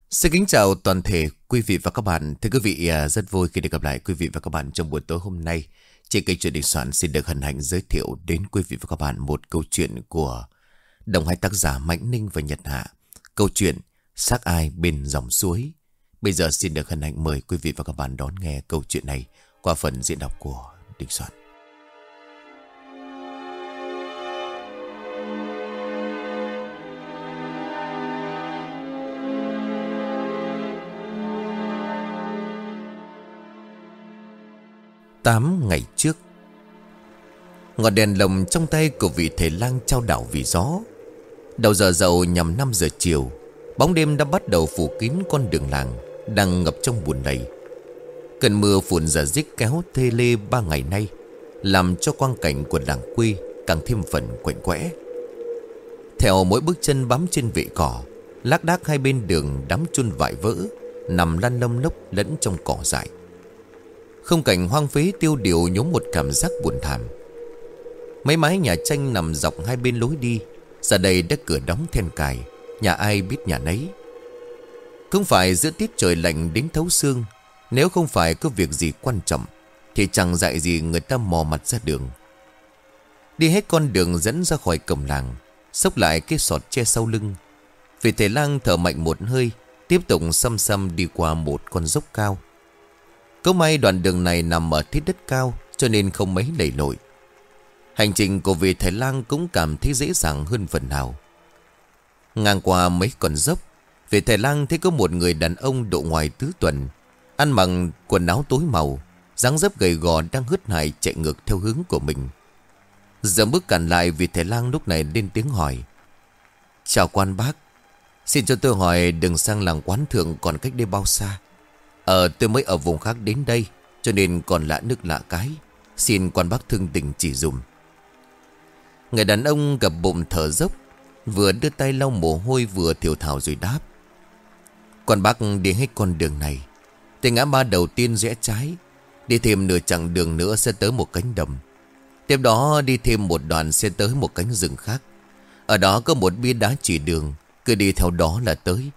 Xin kính chào toàn thể quý vị và các bạn. Thưa quý vị, rất vui khi được gặp lại quý vị và các bạn trong buổi tối hôm nay. Trên kênh Chuyện Đình Soạn xin được hân hạnh giới thiệu đến quý vị và các bạn một câu chuyện của đồng hai tác giả Mạnh Ninh và Nhật Hạ. Câu chuyện Xác Ai Bên Dòng Suối. Bây giờ xin được hân hạnh mời quý vị và các bạn đón nghe câu chuyện này qua phần diễn đọc của Đình Soạn. Tám ngày trước, ngọn đèn lồng trong tay của vị thầy lang trao đảo vì gió. Đầu giờ dậu nhằm 5 giờ chiều, bóng đêm đã bắt đầu phủ kín con đường làng đang ngập trong bùn lầy. Cơn mưa phùn rả rích kéo thê lê 3 ngày nay, làm cho quang cảnh của làng quê càng thêm phần quạnh quẽ. Theo mỗi bước chân bám trên vệ cỏ, lác đác hai bên đường đám chun vải vỡ nằm lăn lông lốc lẫn trong cỏ dại. Không cảnh hoang phế tiêu điều nhốm một cảm giác buồn thảm. Mấy mái nhà tranh nằm dọc hai bên lối đi giờ đây đã cửa đóng then cài, nhà ai biết nhà nấy. Không phải giữa tiết trời lạnh đến thấu xương, nếu không phải có việc gì quan trọng thì chẳng dạy gì người ta mò mặt ra đường. Đi hết con đường dẫn ra khỏi cổng làng, xốc lại cái sọt che sau lưng, vị thầy lang thở mạnh một hơi, tiếp tục xăm xăm đi qua một con dốc cao. Có may đoạn đường này nằm ở thiết đất cao cho nên không mấy lầy lội. Hành trình của vị thầy lang cũng cảm thấy dễ dàng hơn phần nào. Ngang qua mấy con dốc, vị thầy lang thấy có một người đàn ông độ ngoài tứ tuần, ăn mặc quần áo tối màu, dáng dấp gầy gò đang hớt hải chạy ngược theo hướng của mình. Giờ bước cản lại, vị thầy lang lúc này lên tiếng hỏi: "Chào quan bác, xin cho tôi hỏi đường sang làng Quán Thượng còn cách đây bao xa? Tôi mới ở vùng khác đến đây, cho nên còn lạ nước lạ cái. Xin quan bác thương tình chỉ dùm." Người đàn ông gập bụng thở dốc, vừa đưa tay lau mồ hôi vừa thều thào rồi đáp: "Quan bác đi hết con đường này, từ ngã ba đầu tiên rẽ trái, đi thêm nửa chặng đường nữa sẽ tới một cánh đồng. Tiếp đó đi thêm một đoạn sẽ tới một cánh rừng khác. Ở đó có một bia đá chỉ đường, cứ đi theo đó là tới."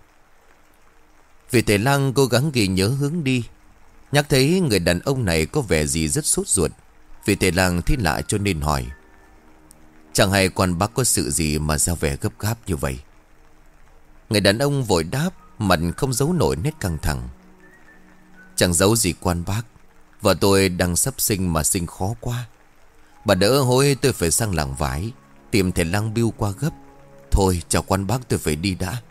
Vị thầy lang cố gắng ghi nhớ hướng đi. Nhắc thấy người đàn ông này có vẻ gì rất sốt ruột, vị thầy lang thấy lạ cho nên hỏi: "Chẳng hay quan bác có sự gì mà ra vẻ gấp gáp như vậy?" Người đàn ông vội đáp, mặt không giấu nổi nét căng thẳng: "Chẳng giấu gì quan bác, vợ tôi đang sắp sinh mà sinh khó quá. Bà đỡ hối tôi phải sang làng vải tìm thầy lang biêu qua gấp. Thôi chào quan bác, tôi phải đi đã."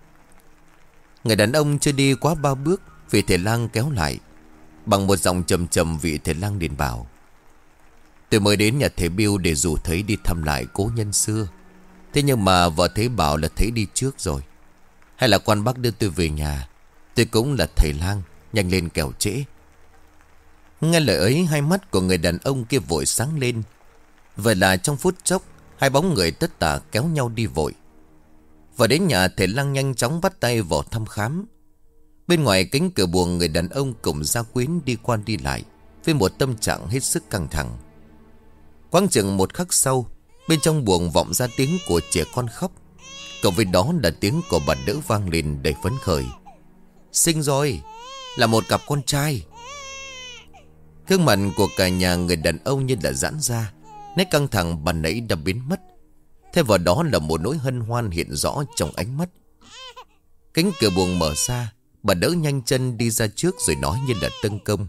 Người đàn ông chưa đi quá 3 bước, vị thầy lang kéo lại. Bằng một giọng trầm trầm, vị thầy lang liền bảo: "Tôi mới đến nhà thầy Biêu để rủ thấy đi thăm lại cố nhân xưa. Thế nhưng mà vợ thấy bảo là thấy đi trước rồi. Hay là quan bác đưa tôi về nhà? Tôi cũng là thầy lang, nhanh lên kẻo trễ." Nghe lời ấy, hai mắt của người đàn ông kia vội sáng lên. Vậy là trong phút chốc, hai bóng người tất tả kéo nhau đi vội. Và đến nhà, thầy lang nhanh chóng bắt tay vào thăm khám. Bên ngoài cánh cửa buồng, người đàn ông cùng gia quyến đi qua đi lại với một tâm trạng hết sức căng thẳng. Quang chừng một khắc sau, bên trong buồng vọng ra tiếng của trẻ con khóc. Cộng với đó là tiếng của bà đỡ vang lên đầy phấn khởi: "Sinh rồi, là một cặp con trai." Gương mặt của cả nhà người đàn ông như là giãn ra, nét căng thẳng ban nãy đã biến mất. Thay vào đó là một nỗi hân hoan hiện rõ trong ánh mắt. Cánh cửa buồng mở ra, bà đỡ nhanh chân đi ra trước rồi nói như là tâng công: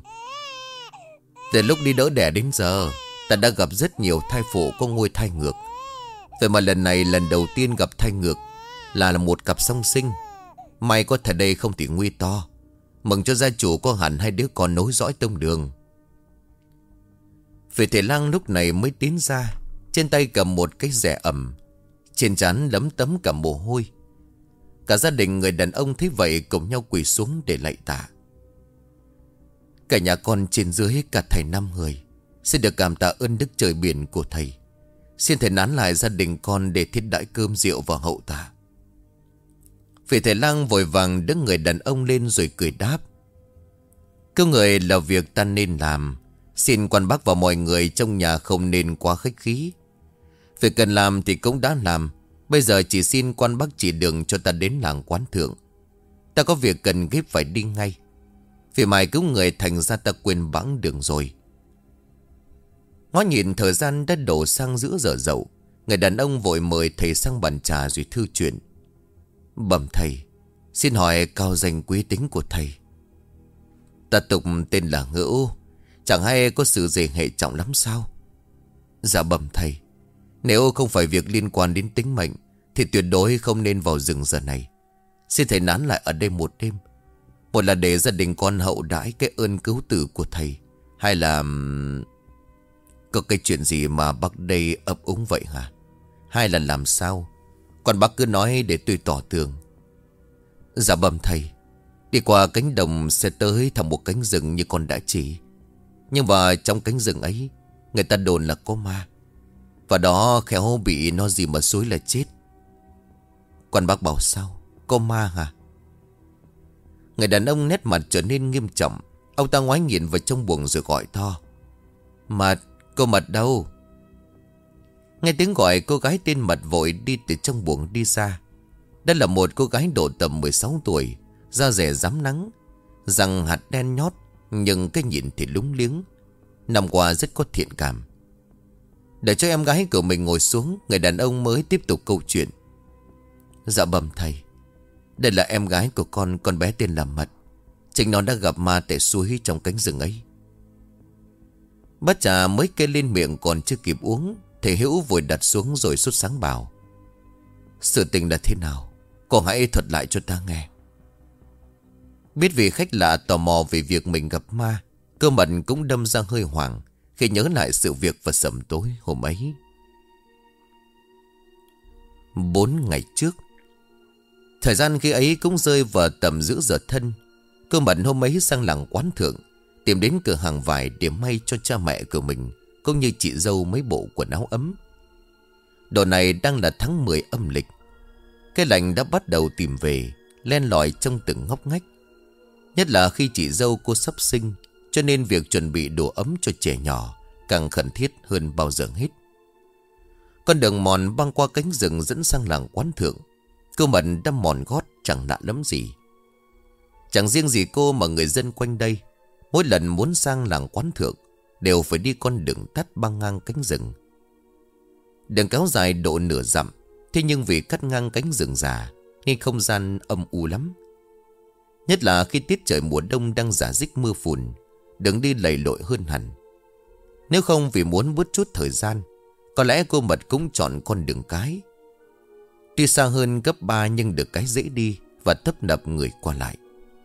"Từ lúc đi đỡ đẻ đến giờ, ta đã gặp rất nhiều thai phụ có ngôi thai ngược. Vậy mà lần này lần đầu tiên gặp thai ngược là một cặp song sinh. May có thật đây không thì nguy to. Mừng cho gia chủ có hẳn hai đứa con nối dõi tông đường." Vị thầy lang lúc này mới tiến ra, trên tay cầm một cái rẻ ẩm, trên trán lấm tấm cả mồ hôi. Cả gia đình người đàn ông thấy vậy cùng nhau quỳ xuống để lạy tạ: "Cả nhà con trên dưới cả thầy 5 người xin được cảm tạ ơn đức trời biển của thầy. Xin thầy nán lại gia đình con để thiết đãi cơm rượu và hậu tạ." Vị thầy lang vội vàng đỡ người đàn ông lên rồi cười đáp: "Cứu người là việc ta nên làm. Xin quan bác và mọi người trong nhà không nên quá khách khí. Việc cần làm thì cũng đã làm. Bây giờ chỉ xin quan bác chỉ đường cho ta đến làng Quán Thượng. Ta có việc cần gấp phải đi ngay. Vì mày cứu người thành ra ta quên bẵng đường rồi. Ngó nhìn thời gian đã đổ sang giữa giờ dậu, người đàn ông vội mời thầy sang bàn trà rồi thư chuyện. Bẩm thầy, xin hỏi cao danh quý tính của thầy. Ta tục tên là Ngữu. Chẳng hay có sự gì hệ trọng lắm sao? Dạ bẩm thầy, nếu không phải việc liên quan đến tính mệnh thì tuyệt đối không nên vào rừng giờ này. Xin thầy nán lại ở đây một đêm. Một là để gia đình con hậu đãi cái ơn cứu tử của thầy. Hay là có cái chuyện gì mà bác đây ấp úng vậy hả? Hay là làm sao? Còn bác cứ nói để tôi tỏ tường. Dạ bẩm thầy, đi qua cánh đồng sẽ tới thẳng một cánh rừng như con đã chỉ. Nhưng mà trong cánh rừng ấy, người ta đồn là có ma. Và đó khéo bị nó gì mà xối là chết. Còn bác bảo sao? Có ma hả? Người đàn ông nét mặt trở nên nghiêm trọng. Ông ta ngoái nhìn vào trong buồng rồi gọi to. Mật, cô Mật đâu? Nghe tiếng gọi, cô gái tên Mật vội đi từ trong buồng đi ra. Đây là một cô gái độ tầm 16 tuổi, da rẻ rám nắng, răng hạt đen nhót, nhưng cái nhìn thì lúng liếng. Năm qua rất có thiện cảm. Để cho em gái của mình ngồi xuống, người đàn ông mới tiếp tục câu chuyện. Dạ bẩm thầy, đây là em gái của con bé tên là Mật. Chính nó đã gặp ma tại suối trong cánh rừng ấy. Bát trà mới kê lên miệng còn chưa kịp uống, thầy Hữu vội đặt xuống rồi sốt sáng bảo. Sự tình là thế nào? Cô hãy thuật lại cho ta nghe. Biết vì khách lạ tò mò về việc mình gặp ma, Cơ Mật cũng đâm ra hơi hoảng khi nhớ lại sự việc vào sẩm tối hôm ấy. 4 ngày trước, thời gian khi ấy cũng rơi vào tầm giữa giờ thân. Cơ Mật hôm ấy sang làng Quán Thượng, tìm đến cửa hàng vải để may cho cha mẹ của mình cũng như chị dâu mấy bộ quần áo ấm. Độ này đang là tháng 10 âm lịch. Cái lạnh đã bắt đầu tìm về, len lỏi trong từng ngóc ngách. Nhất là khi chị dâu cô sắp sinh, cho nên việc chuẩn bị đồ ấm cho trẻ nhỏ càng khẩn thiết hơn bao giờ hết. Con đường mòn băng qua cánh rừng dẫn sang làng Quán Thượng. Cơ Mật đâm mòn gót chẳng lạ lắm gì. Chẳng riêng gì cô mà người dân quanh đây, mỗi lần muốn sang làng Quán Thượng đều phải đi con đường tắt băng ngang cánh rừng. Đường kéo dài độ nửa dặm, thế nhưng vì cắt ngang cánh rừng già nên không gian âm u lắm. Nhất là khi tiết trời mùa đông đang rả rích mưa phùn, đường đi lầy lội hơn hẳn. Nếu không vì muốn bớt chút thời gian, có lẽ cô Mật cũng chọn con đường cái. Tuy xa hơn gấp 3 nhưng được cái dễ đi và tấp nập người qua lại.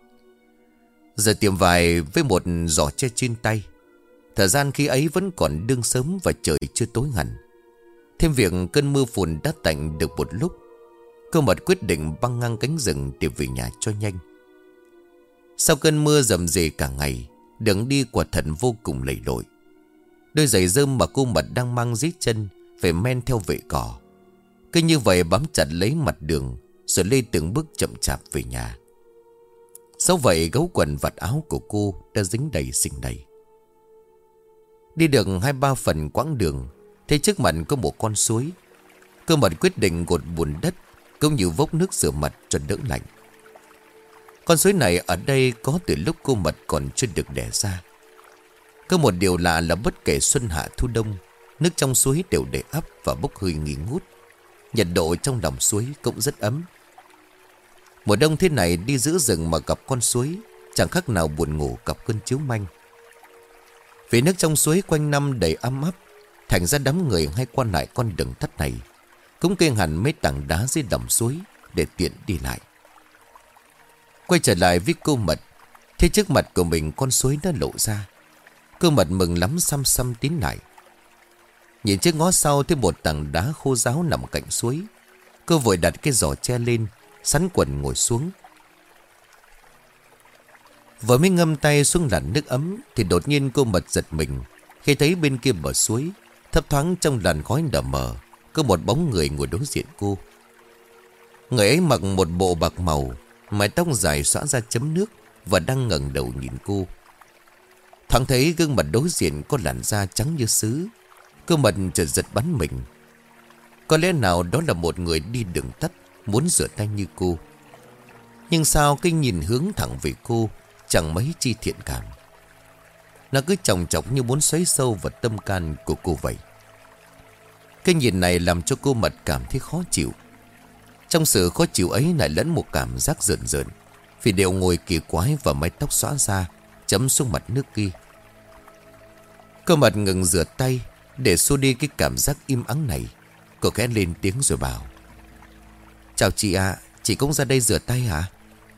Giờ tiệm vải với một giỏ tre trên tay. Thời gian khi ấy vẫn còn đương sớm và trời chưa tối hẳn. Thêm việc cơn mưa phùn đã tạnh được một lúc, Cơ Mật quyết định băng ngang cánh rừng để về nhà cho nhanh. Sau cơn mưa rầm rề cả ngày, đường đi quả thật vô cùng lầy lội. Đôi giày rơm mà cô Mật đang mang dưới chân phải men theo vệ cỏ. Cứ như vậy bám chặt lấy mặt đường rồi lê từng bước chậm chạp về nhà. Sau vậy gấu quần vạt áo của cô đã dính đầy sình đầy. Đi được 2-3 phần quãng đường, thấy trước mặt có một con suối. Cơ Mật quyết định gột bùn đất cũng như vốc nước rửa mặt cho đỡ lạnh. Con suối này ở đây có từ lúc cô Mật còn chưa được đẻ ra. Có một điều lạ là bất kể xuân hạ thu đông, nước trong suối đều để ắp và bốc hơi nghi ngút. Nhiệt độ trong lòng suối cũng rất ấm. Mùa đông thế này đi giữa rừng mà gặp con suối chẳng khác nào buồn ngủ gặp cơn chiếu manh. Vì nước trong suối quanh năm đầy ấm áp, thành ra đám người hay qua lại con đường tắt này cũng kê hẳn mấy tảng đá dưới đầm suối để tiện đi lại. Quay trở lại với cô Mật, thấy trước mặt của mình con suối đã lộ ra. Cô Mật mừng lắm xăm xăm tiến lại. Nhìn trước ngó sau thấy một tảng đá khô ráo nằm cạnh suối. Cô vội đặt cái giỏ tre lên, sắn quần ngồi xuống. Vừa mới ngâm tay xuống làn nước ấm thì đột nhiên cô Mật giật mình khi thấy bên kia bờ suối, thấp thoáng trong làn khói đờ mờ, có một bóng người ngồi đối diện cô. Người ấy mặc một bộ bạc màu, mái tóc dài xõa ra chấm nước và đang ngẩng đầu nhìn cô. Thoáng thấy gương mặt đối diện có làn da trắng như sứ, cô Mật chợt giật bắn mình. Có lẽ nào đó là một người đi đường tắt muốn rửa tay như cô. Nhưng sao cái nhìn hướng thẳng về cô chẳng mấy chi thiện cảm. Nó cứ chòng chọc như muốn xoáy sâu vào tâm can của cô vậy. Cái nhìn này làm cho cô Mật cảm thấy khó chịu. Trong sự khó chịu ấy lại lẫn một cảm giác rợn rợn vì điệu ngồi kỳ quái và mái tóc xõa ra chấm xuống mặt nước kia. Cô Mật ngừng rửa tay để xua đi cái cảm giác im ắng này. Cô khẽ lên tiếng rồi bảo: "Chào chị ạ, chị cũng ra đây rửa tay hả?"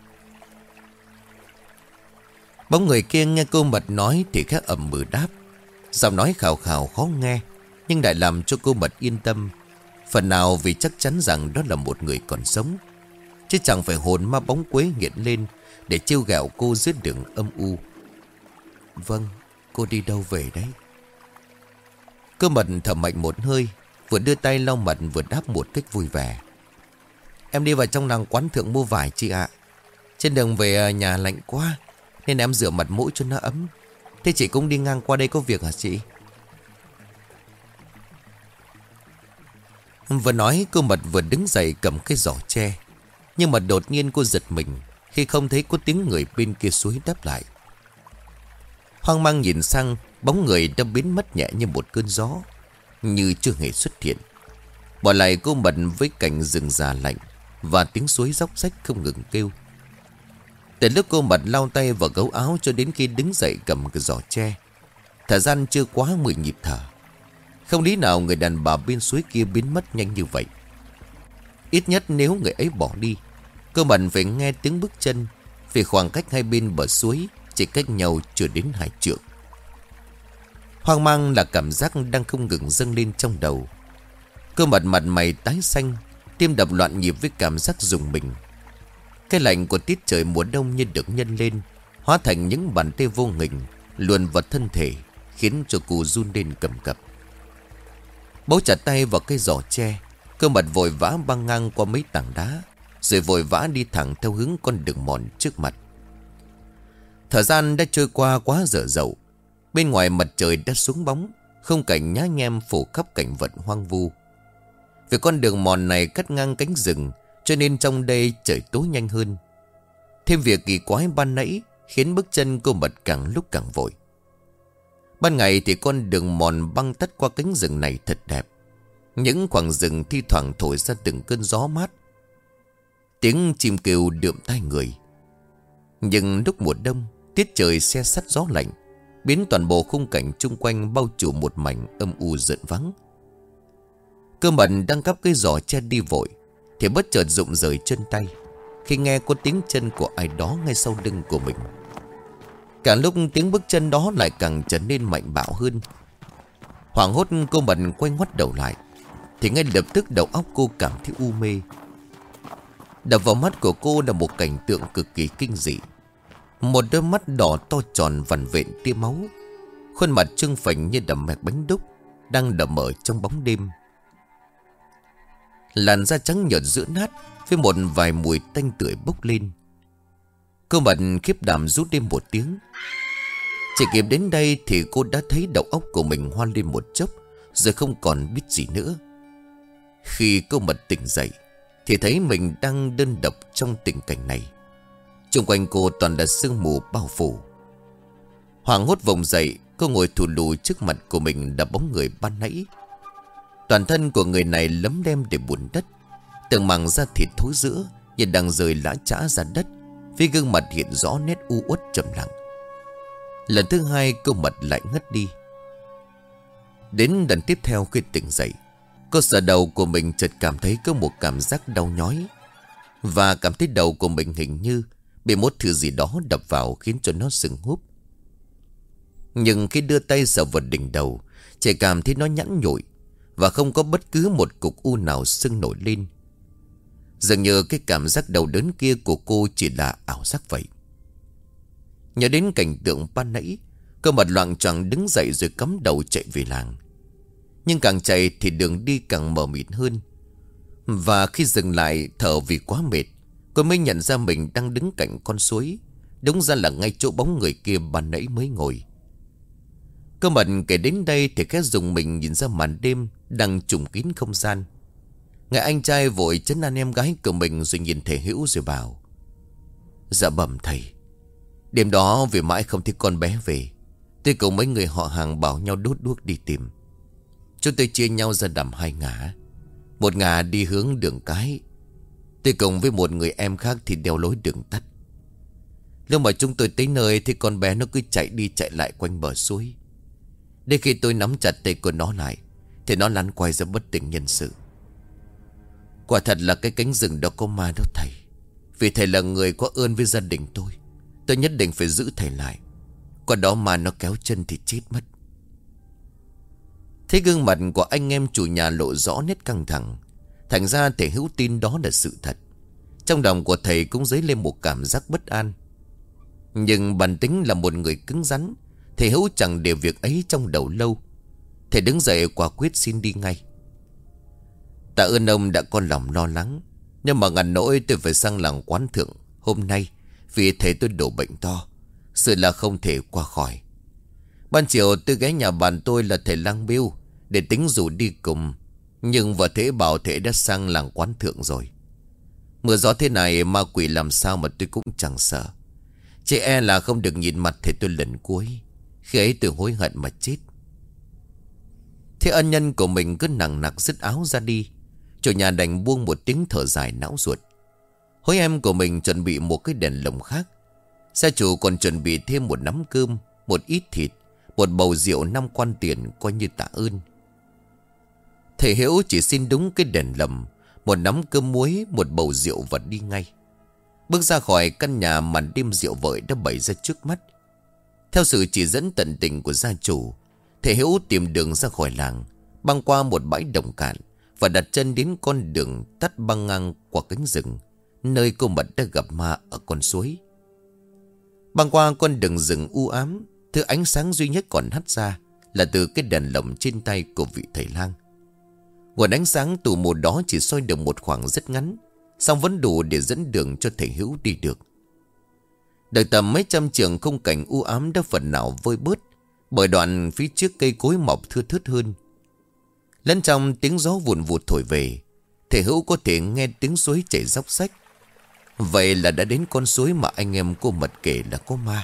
Bóng người kia nghe cô Mật nói thì khẽ ậm ừ đáp. Giọng nói khào khào khó nghe, nhưng lại làm cho cô Mật yên tâm. Phần nào vì chắc chắn rằng đó là một người còn sống, chứ chẳng phải hồn ma bóng quế nghiện lên để trêu ghẹo cô dưới đường âm u. "Vâng, cô đi đâu về đấy?" Cô Mật thở mạnh một hơi, vừa đưa tay lau mặt vừa đáp một cách vui vẻ: "Em đi vào trong làng quán thượng mua vải chị ạ. Trên đường về nhà lạnh quá nên em rửa mặt mũi cho nó ấm. Thế chị cũng đi ngang qua đây có việc hả chị?" Vừa nói cô Mật vừa đứng dậy cầm cái giỏ tre. Nhưng mà đột nhiên cô giật mình khi không thấy có tiếng người bên kia suối đáp lại. Hoang mang nhìn sang, bóng người đã biến mất nhẹ như một cơn gió, như chưa hề xuất hiện. Bỏ lại cô Mật với cảnh rừng già lạnh và tiếng suối róc rách không ngừng kêu. Từ lúc cô Mật lau tay vào gấu áo cho đến khi đứng dậy cầm cái giỏ tre, thời gian chưa quá 10 nhịp thở. Không lý nào người đàn bà bên suối kia biến mất nhanh như vậy. Ít nhất nếu người ấy bỏ đi, cô Mật phải nghe tiếng bước chân, vì khoảng cách hai bên bờ suối chỉ cách nhau chưa đến 2 trượng. Hoang mang là cảm giác đang không ngừng dâng lên trong đầu. Cô Mật mặt mày tái xanh, tim đập loạn nhịp với cảm giác rùng mình. Cái lạnh của tiết trời mùa đông như được nhân lên, hóa thành những bàn tay vô hình luồn vào thân thể, khiến cho cô run lên cầm cập. Bấu chặt tay vào cây giỏ tre, cô Mật vội vã băng ngang qua mấy tảng đá, rồi vội vã đi thẳng theo hướng con đường mòn trước mặt. Thời gian đã trôi qua quá dở dậu. Bên ngoài mặt trời đã xuống bóng, không cảnh nhá nhem phủ khắp cảnh vật hoang vu. Vì con đường mòn này cắt ngang cánh rừng, cho nên trong đây trời tối nhanh hơn. Thêm việc kỳ quái ban nãy khiến bước chân cô Mật càng lúc càng vội. Ban ngày thì con đường mòn băng tắt qua cánh rừng này thật đẹp. Những khoảng rừng thi thoảng thổi ra từng cơn gió mát, tiếng chim kêu đượm tai người. Nhưng lúc mùa đông, tiết trời se sắt gió lạnh, biến toàn bộ khung cảnh chung quanh bao trùm một mảnh âm u rợn vắng. Cơ Mật đang cắp cây giỏ che đi vội thì bất chợt rụng rời chân tay khi nghe có tiếng chân của ai đó ngay sau lưng của mình. Càng lúc tiếng bước chân đó lại càng trở nên mạnh bạo hơn. Hoảng hốt cô Mật quay ngoắt đầu lại thì ngay lập tức đầu óc cô cảm thấy u mê. Đập vào mắt của cô là một cảnh tượng cực kỳ kinh dị. Một đôi mắt đỏ to tròn vằn vện tia máu, khuôn mặt trương phình như đầm mẹc bánh đúc, đang đầm ở trong bóng đêm. Làn da trắng nhợt rữa nát với một vài mùi tanh tưởi bốc lên. Cô Mật khiếp đảm rút lên một tiếng. Chỉ kịp đến đây thì cô đã thấy đầu óc của mình hoan lên một chốc, rồi không còn biết gì nữa. Khi cô Mật tỉnh dậy thì thấy mình đang đơn độc trong tình cảnh này. Xung quanh cô toàn là sương mù bao phủ. Hoảng hốt vùng dậy, cô ngồi thù lù trước mặt của mình là bóng người ban nãy. Toàn thân của người này lấm lem để bùn đất, từng mảng da thịt thối rữa như đang rời lá chã ra đất, với gương mặt hiện rõ nét u uất trầm lặng. Lần thứ hai cô Mật lại ngất đi. Đến lần tiếp theo khi tỉnh dậy, cô sờ đầu của mình chợt cảm thấy có một cảm giác đau nhói, và cảm thấy đầu của mình hình như bị một thứ gì đó đập vào khiến cho nó sưng húp. Nhưng khi đưa tay sờ vào đỉnh đầu, chỉ cảm thấy nó nhẵn nhụi và không có bất cứ một cục u nào sưng nổi lên. Dường như cái cảm giác đau đớn kia của cô chỉ là ảo giác vậy. Nhớ đến cảnh tượng ban nãy, cô Mật loạng choạng đứng dậy rồi cắm đầu chạy về làng. Nhưng càng chạy thì đường đi càng mờ mịt hơn. Và khi dừng lại thở vì quá mệt, cô mới nhận ra mình đang đứng cạnh con suối. Đúng ra là ngay chỗ bóng người kia ban nãy mới ngồi. Cô Mật kể đến đây thì khẽ dùng mình nhìn ra màn đêm đang trùm kín không gian. Người anh trai vội trấn an em gái của mình rồi nhìn thầy Hữu rồi bảo: Dạ bẩm thầy. Đêm đó vì mãi không thấy con bé về, tôi cùng mấy người họ hàng bảo nhau đốt đuốc đi tìm. Chúng tôi chia nhau ra làm hai ngả. Một ngả đi hướng đường cái, tôi cùng với một người em khác thì đeo lối đường tắt. Lúc mà chúng tôi tới nơi thì con bé nó cứ chạy đi chạy lại quanh bờ suối. Đến khi tôi nắm chặt tay của nó lại thì nó lăn quay ra bất tỉnh nhân sự. Quả thật là cái cánh rừng đó có ma đó thầy. Vì thầy là người có ơn với gia đình tôi nhất định phải giữ thầy lại. Còn đó mà nó kéo chân thì chết mất. Thấy gương mặt của anh em chủ nhà lộ rõ nét căng thẳng, thành ra thầy Hữu tin đó là sự thật. Trong lòng của thầy cũng dấy lên một cảm giác bất an. Nhưng bản tính là một người cứng rắn, thầy Hữu chẳng để việc ấy trong đầu lâu. Thầy đứng dậy quả quyết xin đi ngay. Tạ ơn ông đã có lòng lo lắng, nhưng mà ngàn nỗi tôi phải sang làng Quán Thượng hôm nay vì thầy tôi đổ bệnh to, sự là không thể qua khỏi. Ban chiều tôi ghé nhà bạn tôi là thầy Lang Biêu để tính rủ đi cùng, nhưng vợ thế bảo thầy đã sang làng Quán Thượng rồi. Mưa gió thế này ma quỷ làm sao mà tôi cũng chẳng sợ. Chỉ e là không được nhìn mặt thầy tôi lần cuối. Khi ấy tôi hối hận mà chết. Thế ân nhân của mình cứ nặng nặc dứt áo ra đi. Chủ nhà đành buông một tiếng thở dài não ruột. Hối em của mình chuẩn bị một cái đèn lồng khác. Gia chủ còn chuẩn bị thêm một nắm cơm, một ít thịt, một bầu rượu 5 quan tiền coi như tạ ơn. Thầy Hiễu chỉ xin đúng cái đèn lồng, một nắm cơm muối, một bầu rượu và đi ngay. Bước ra khỏi căn nhà màn đêm rượu vợi đã bày ra trước mắt. Theo sự chỉ dẫn tận tình của gia chủ, thầy Hiễu tìm đường ra khỏi làng, băng qua một bãi đồng cạn và đặt chân đến con đường tắt băng ngang qua cánh rừng, nơi cô Mật đã gặp ma ở con suối. Băng qua con đường rừng u ám, thứ ánh sáng duy nhất còn hắt ra là từ cái đèn lồng trên tay của vị thầy lang. Nguồn ánh sáng tù mù đó chỉ soi được một khoảng rất ngắn, song vẫn đủ để dẫn đường cho thầy Hữu đi được. Đợi tầm mấy trăm trượng, khung cảnh u ám đã phần nào vơi bớt, bởi đoạn phía trước cây cối mọc thưa thớt hơn. Lẫn trong tiếng gió vùn vụt thổi về, thầy Hữu có thể nghe tiếng suối chảy róc rách. Vậy là đã đến con suối mà anh em cô Mật kể là có ma.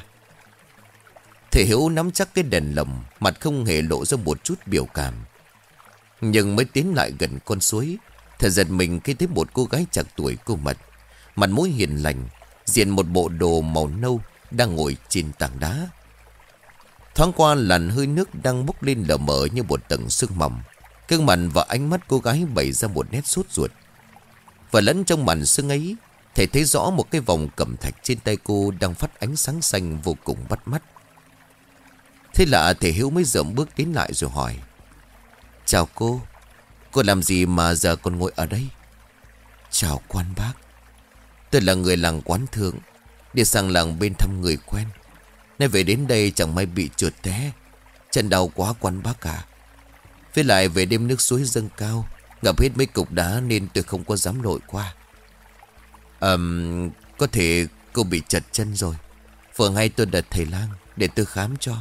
Thầy Hữu nắm chắc cái đèn lồng, mặt không hề lộ ra một chút biểu cảm. Nhưng mới tiến lại gần con suối, thầy giật mình khi thấy một cô gái chạc tuổi cô Mật, mặt mũi hiền lành, diện một bộ đồ màu nâu, đang ngồi trên tảng đá. Thoáng qua làn hơi nước đang bốc lên lờ mờ như một tầng sương mỏng. Gương mặt và ánh mắt cô gái bày ra một nét sốt ruột. Và lẫn trong màn sương ấy, thầy thấy rõ một cái vòng cẩm thạch trên tay cô đang phát ánh sáng xanh vô cùng bắt mắt. Thế lạ, thầy Hiếu mới dậm bước tiến lại rồi hỏi: "Chào cô làm gì mà giờ còn ngồi ở đây?" "Chào quan bác, tôi là người làng Quán Thượng, đi sang làng bên thăm người quen. Nay về đến đây chẳng may bị trượt té, chân đau quá quan bác à. Với lại về đêm nước suối dâng cao, ngập hết mấy cục đá nên tôi không có dám lội qua." Có thể cô bị trật chân rồi. Vừa hay tôi đặt thầy lang để tôi khám cho."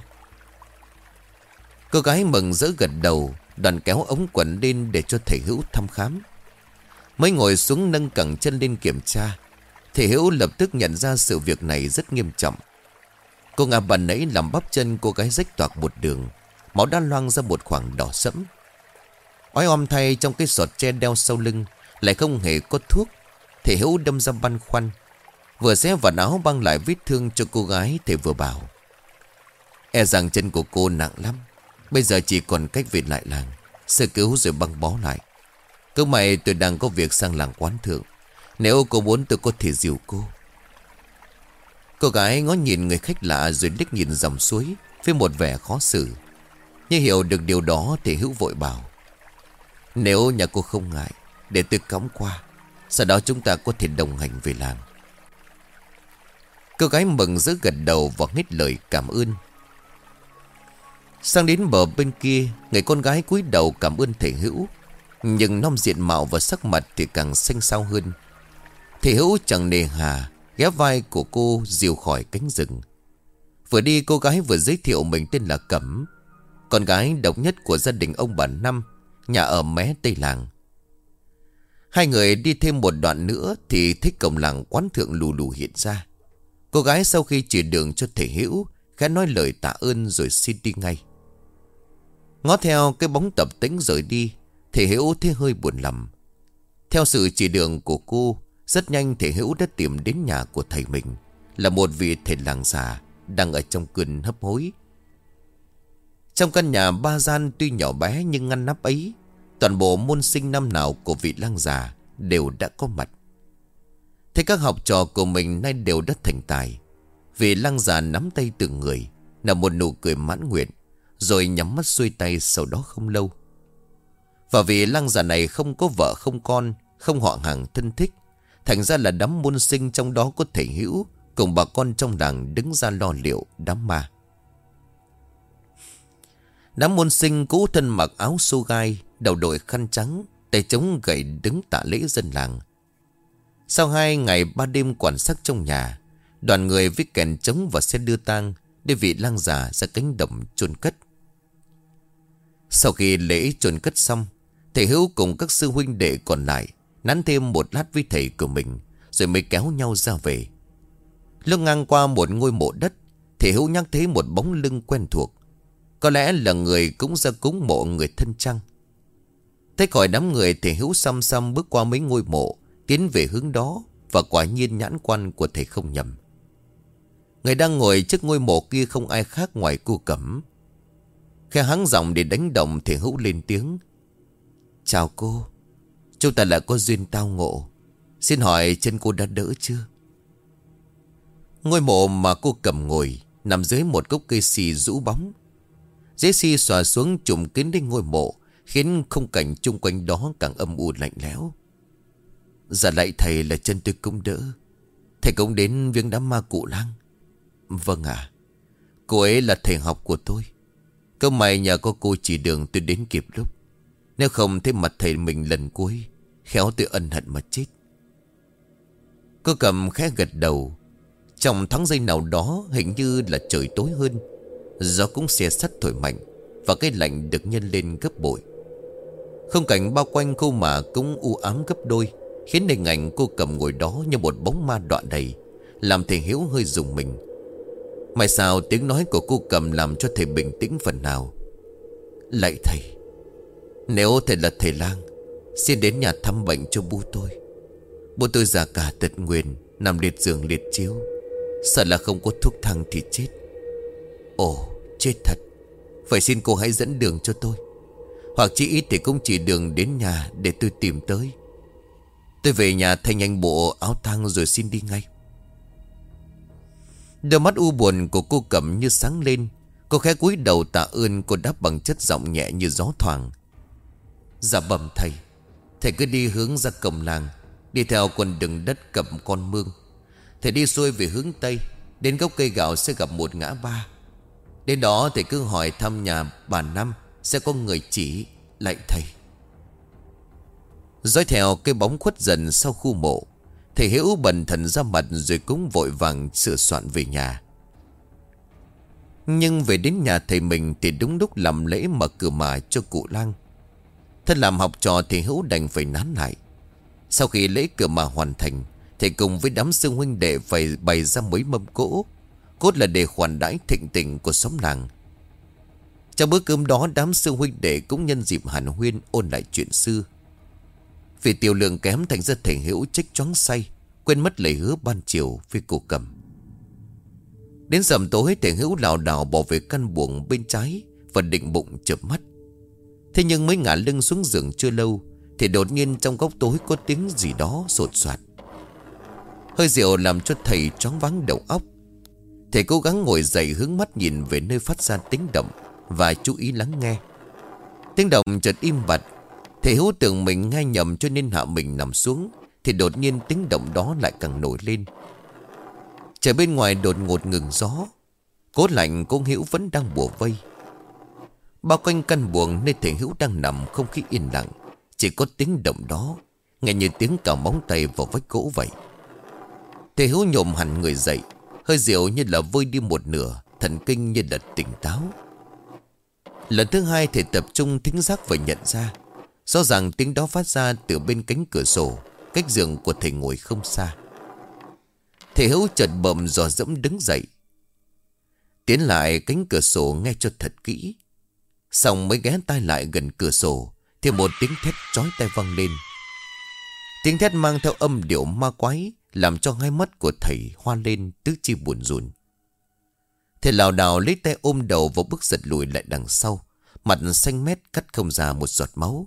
Cô gái mừng rỡ gật đầu, đoàn kéo ống quần lên để cho thầy Hữu thăm khám. Mới ngồi xuống nâng cẳng chân lên kiểm tra, thầy Hữu lập tức nhận ra sự việc này rất nghiêm trọng. Cô ngà bàn nãy làm bắp chân cô gái rách toạc một đường, máu đã loang ra một khoảng đỏ sẫm. Ói om thay, trong cái sọt tre đeo sau lưng lại không hề có thuốc. Thầy Hữu đâm ra băn khoăn, vừa xé vạt áo băng lại vết thương cho cô gái, thầy vừa bảo: "E rằng chân của cô nặng lắm, bây giờ chỉ còn cách về lại làng sơ cứu rồi băng bó lại. Cứ may tôi đang có việc sang làng Quán Thượng, nếu cô muốn tôi có thể dìu cô." Cô gái ngó nhìn người khách lạ rồi liếc nhìn dòng suối với một vẻ khó xử. Như hiểu được điều đó, thầy Hữu vội bảo: "Nếu nhà cô không ngại, để tôi cõng qua, sau đó chúng ta có thể đồng hành về làng." Cô gái mừng rỡ gật đầu và hết lời cảm ơn. Sang đến bờ bên kia, người con gái cúi đầu cảm ơn thầy Hữu, nhưng non diện mạo và sắc mặt thì càng xanh xao hơn. Thầy Hữu chẳng nề hà ghé vai của cô dìu khỏi cánh rừng. Vừa đi, cô gái vừa giới thiệu mình tên là Cẩm, con gái độc nhất của gia đình ông bà Năm, nhà ở mé tây làng. Hai người đi thêm một đoạn nữa thì thấy cổng làng Quán Thượng lù lù hiện ra. Cô gái sau khi chỉ đường cho thầy Hữu, khẽ nói lời tạ ơn rồi xin đi ngay. Ngó theo cái bóng tập tĩnh rời đi, thầy Hữu thấy hơi buồn lắm. Theo sự chỉ đường của cô, rất nhanh thầy Hữu đã tìm đến nhà của thầy mình, là một vị thầy làng già đang ở trong cơn hấp hối. Trong căn nhà 3 gian tuy nhỏ bé nhưng ngăn nắp ấy, toàn bộ môn sinh năm nào của vị làng già đều đã có mặt. Thế các học trò của mình nay đều đã thành tài. Vị làng già nắm tay từng người, là một nụ cười mãn nguyện, rồi nhắm mắt xuôi tay sau đó không lâu. Và vì làng già này không có vợ không con, không họ hàng thân thích, thành ra là đám môn sinh trong đó có thầy Hữu cùng bà con trong làng đứng ra lo liệu đám ma. Đám môn sinh cũ thân mặc áo xô gai, đầu đội khăn trắng, tay chống gậy đứng tạ lễ dân làng. Sau 2 ngày 3 đêm quan sát trong nhà, đoàn người với kèn trống và xe đưa tang để vị làng già ra cánh đồng chôn cất. Sau khi lễ chôn cất xong, thầy Hữu cùng các sư huynh đệ còn lại nán thêm một lát với thầy của mình, rồi mới kéo nhau ra về. Lúc ngang qua một ngôi mộ đất, thầy Hữu nhắc thấy một bóng lưng quen thuộc. Có lẽ là người cũng ra cúng mộ người thân chăng. Thấy khỏi đám người, thầy Hữu xăm xăm bước qua mấy ngôi mộ, tiến về hướng đó. Và quả nhiên nhãn quan của thầy không nhầm. Người đang ngồi trước ngôi mộ kia không ai khác ngoài cô Cẩm. Khi hắng giọng để đánh động, thầy Hữu lên tiếng: "Chào cô, chúng ta là có duyên tao ngộ. Xin hỏi chân cô đã đỡ chưa?" Ngôi mộ mà cô Cẩm ngồi nằm dưới một gốc cây xì rũ bóng. Rễ xi xòa xuống trùm kín đến ngôi mộ, khiến khung cảnh chung quanh đó càng âm u lạnh lẽo. "Dạ lạy thầy, là chân tôi cũng đỡ. Thầy cũng đến viếng đám ma cụ Lang." "Vâng ạ. Cô ấy là thầy học của tôi. Cơ may nhờ có cô chỉ đường tôi đến kịp lúc. Nếu không thấy mặt thầy mình lần cuối, khéo tôi ân hận mà chết." Cô Cẩm khẽ gật đầu. Trong thoáng giây nào đó, hình như là trời tối hơn, gió cũng xe sắt thổi mạnh, và cái lạnh được nhân lên gấp bội. Khung cảnh bao quanh cô mà cũng u ám gấp đôi, khiến hình ảnh cô Cẩm ngồi đó như một bóng ma đọa đầy, làm thầy Hiếu hơi rùng mình. May sao tiếng nói của cô Cẩm làm cho thầy bình tĩnh phần nào. "Lạy thầy, nếu thầy là thầy lang, xin đến nhà thăm bệnh cho bố tôi. Bố tôi già cả tật nguyền, nằm liệt giường liệt chiếu, sợ là không có thuốc thang thì chết." "Ồ, chết thật. Vậy xin cô hãy dẫn đường cho tôi, hoặc chỉ ít thì cũng chỉ đường đến nhà để tôi tìm tới. Tôi về nhà thay nhanh bộ áo tang rồi xin đi ngay." Đôi mắt u buồn của cô Cẩm như sáng lên. Cô khẽ cúi đầu tạ ơn. Cô đáp bằng chất giọng nhẹ như gió thoảng: "Dạ bẩm thầy. Thầy cứ đi hướng ra cổng làng, đi theo con đường đất cẩm con mương. Thầy đi xuôi về hướng Tây, đến gốc cây gạo sẽ gặp một ngã ba. Đến đó thầy cứ hỏi thăm nhà bà Năm, sẽ có người chỉ. Lạy thầy." Dõi theo cái bóng khuất dần sau khu mộ, thầy Hiếu bần thần ra mặt rồi cũng vội vàng sửa soạn về nhà. Nhưng về đến nhà thầy mình thì đúng lúc làm lễ mở cửa mà cho cụ Lang. Thân làm học trò thầy Hữu đành phải nán lại. Sau khi lễ cửa mà hoàn thành, thầy cùng với đám sư huynh đệ phải bày ra mấy mâm cỗ, cốt là để khoản đãi thịnh tình của xóm làng. Trong bữa cơm đó, đám sư huynh đệ cũng nhân dịp hàn huyên ôn lại chuyện xưa. Vì tiểu lượng kém thành ra thầy Hữu trách choáng say, quên mất lời hứa ban chiều với cô Cẩm. Đến rằm tối, thầy Hữu lảo đảo bỏ về căn buồng bên trái và định bụng chợp mắt. Thế nhưng mới ngả lưng xuống giường chưa lâu thì đột nhiên trong góc tối có tiếng gì đó sột soạt. Hơi rượu làm cho thầy choáng váng đầu óc. Thầy cố gắng ngồi dậy, hướng mắt nhìn về nơi phát ra tiếng động và chú ý lắng nghe. Tiếng động chợt im bặt. Thầy Hữu tưởng mình nghe nhầm cho nên hạ mình nằm xuống, thì đột nhiên tiếng động đó lại càng nổi lên. Trời bên ngoài đột ngột ngừng gió. Cố lạnh cô Hữu vẫn đang bủa vây. Bao quanh căn buồng nơi thầy Hữu đang nằm không khí yên lặng, chỉ có tiếng động đó, nghe như tiếng cào móng tay vào vách gỗ vậy. Thầy Hữu nhổm hẳn người dậy, hơi rượu như là vơi đi một nửa, thần kinh như là tỉnh táo. Lần thứ hai thầy tập trung thính giác và nhận ra, rõ ràng tiếng đó phát ra từ bên cánh cửa sổ cách giường của thầy ngồi không xa. Thầy Hữu chợt bậm dò dẫm đứng dậy, tiến lại cánh cửa sổ nghe cho thật kỹ. Xong mới ghé tai lại gần cửa sổ thì một tiếng thét chói tai vang lên. Tiếng thét mang theo âm điệu ma quái, làm cho hai mắt của thầy hoa lên tứ chi buồn rùn. Thầy lảo đảo lấy tay ôm đầu và bước giật lùi lại đằng sau, mặt xanh mét cắt không ra một giọt máu.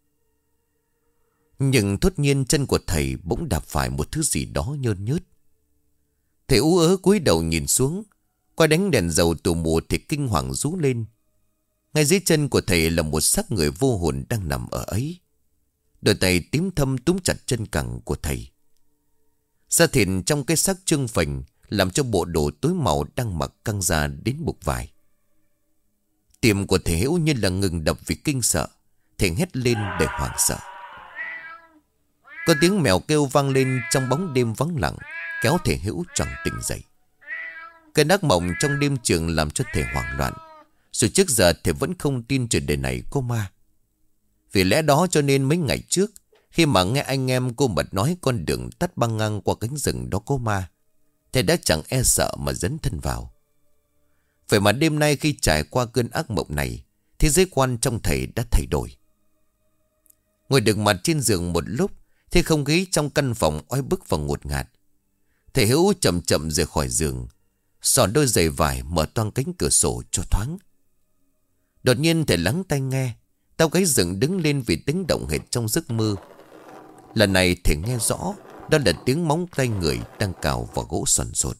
Nhưng thốt nhiên chân của thầy bỗng đạp phải một thứ gì đó nhơn nhớt. Thầy ú ớ cúi đầu nhìn xuống, qua đánh đèn dầu tù mù thì kinh hoàng rú lên. Ngay dưới chân của thầy là một xác người vô hồn đang nằm ở ấy. Đôi tay tím thâm túm chặt chân cẳng của thầy. Da thịt trong cái xác trương phình làm cho bộ đồ tối màu đang mặc căng ra đến bục vai. Tim của thầy Hữu như là ngừng đập vì kinh sợ. Thầy hét lên để hoảng sợ. Có tiếng mèo kêu vang lên trong bóng đêm vắng lặng, kéo thầy Hữu choàng tỉnh dậy. Cơn ác mộng trong đêm trường làm cho thầy hoảng loạn. Rồi trước giờ thầy vẫn không tin trên đời này có ma. Vì lẽ đó cho nên mấy ngày trước, khi mà nghe anh em cô Mật nói con đường tắt băng ngang qua cánh rừng đó có ma, thầy đã chẳng e sợ mà dấn thân vào. Vậy mà đêm nay khi trải qua cơn ác mộng này, thế giới quan trong thầy đã thay đổi. Ngồi đực mặt trên giường một lúc, thì không khí trong căn phòng oi bức và ngột ngạt. Thầy Hữu chậm chậm rời khỏi giường, xỏ đôi giày vải mở toang cánh cửa sổ cho thoáng. Đột nhiên thầy lắng tai nghe, tao gáy dựng đứng lên vì tiếng động hệt trong giấc mơ. Lần này thầy nghe rõ, đó là tiếng móng tay người đang cào vào gỗ sòn sột.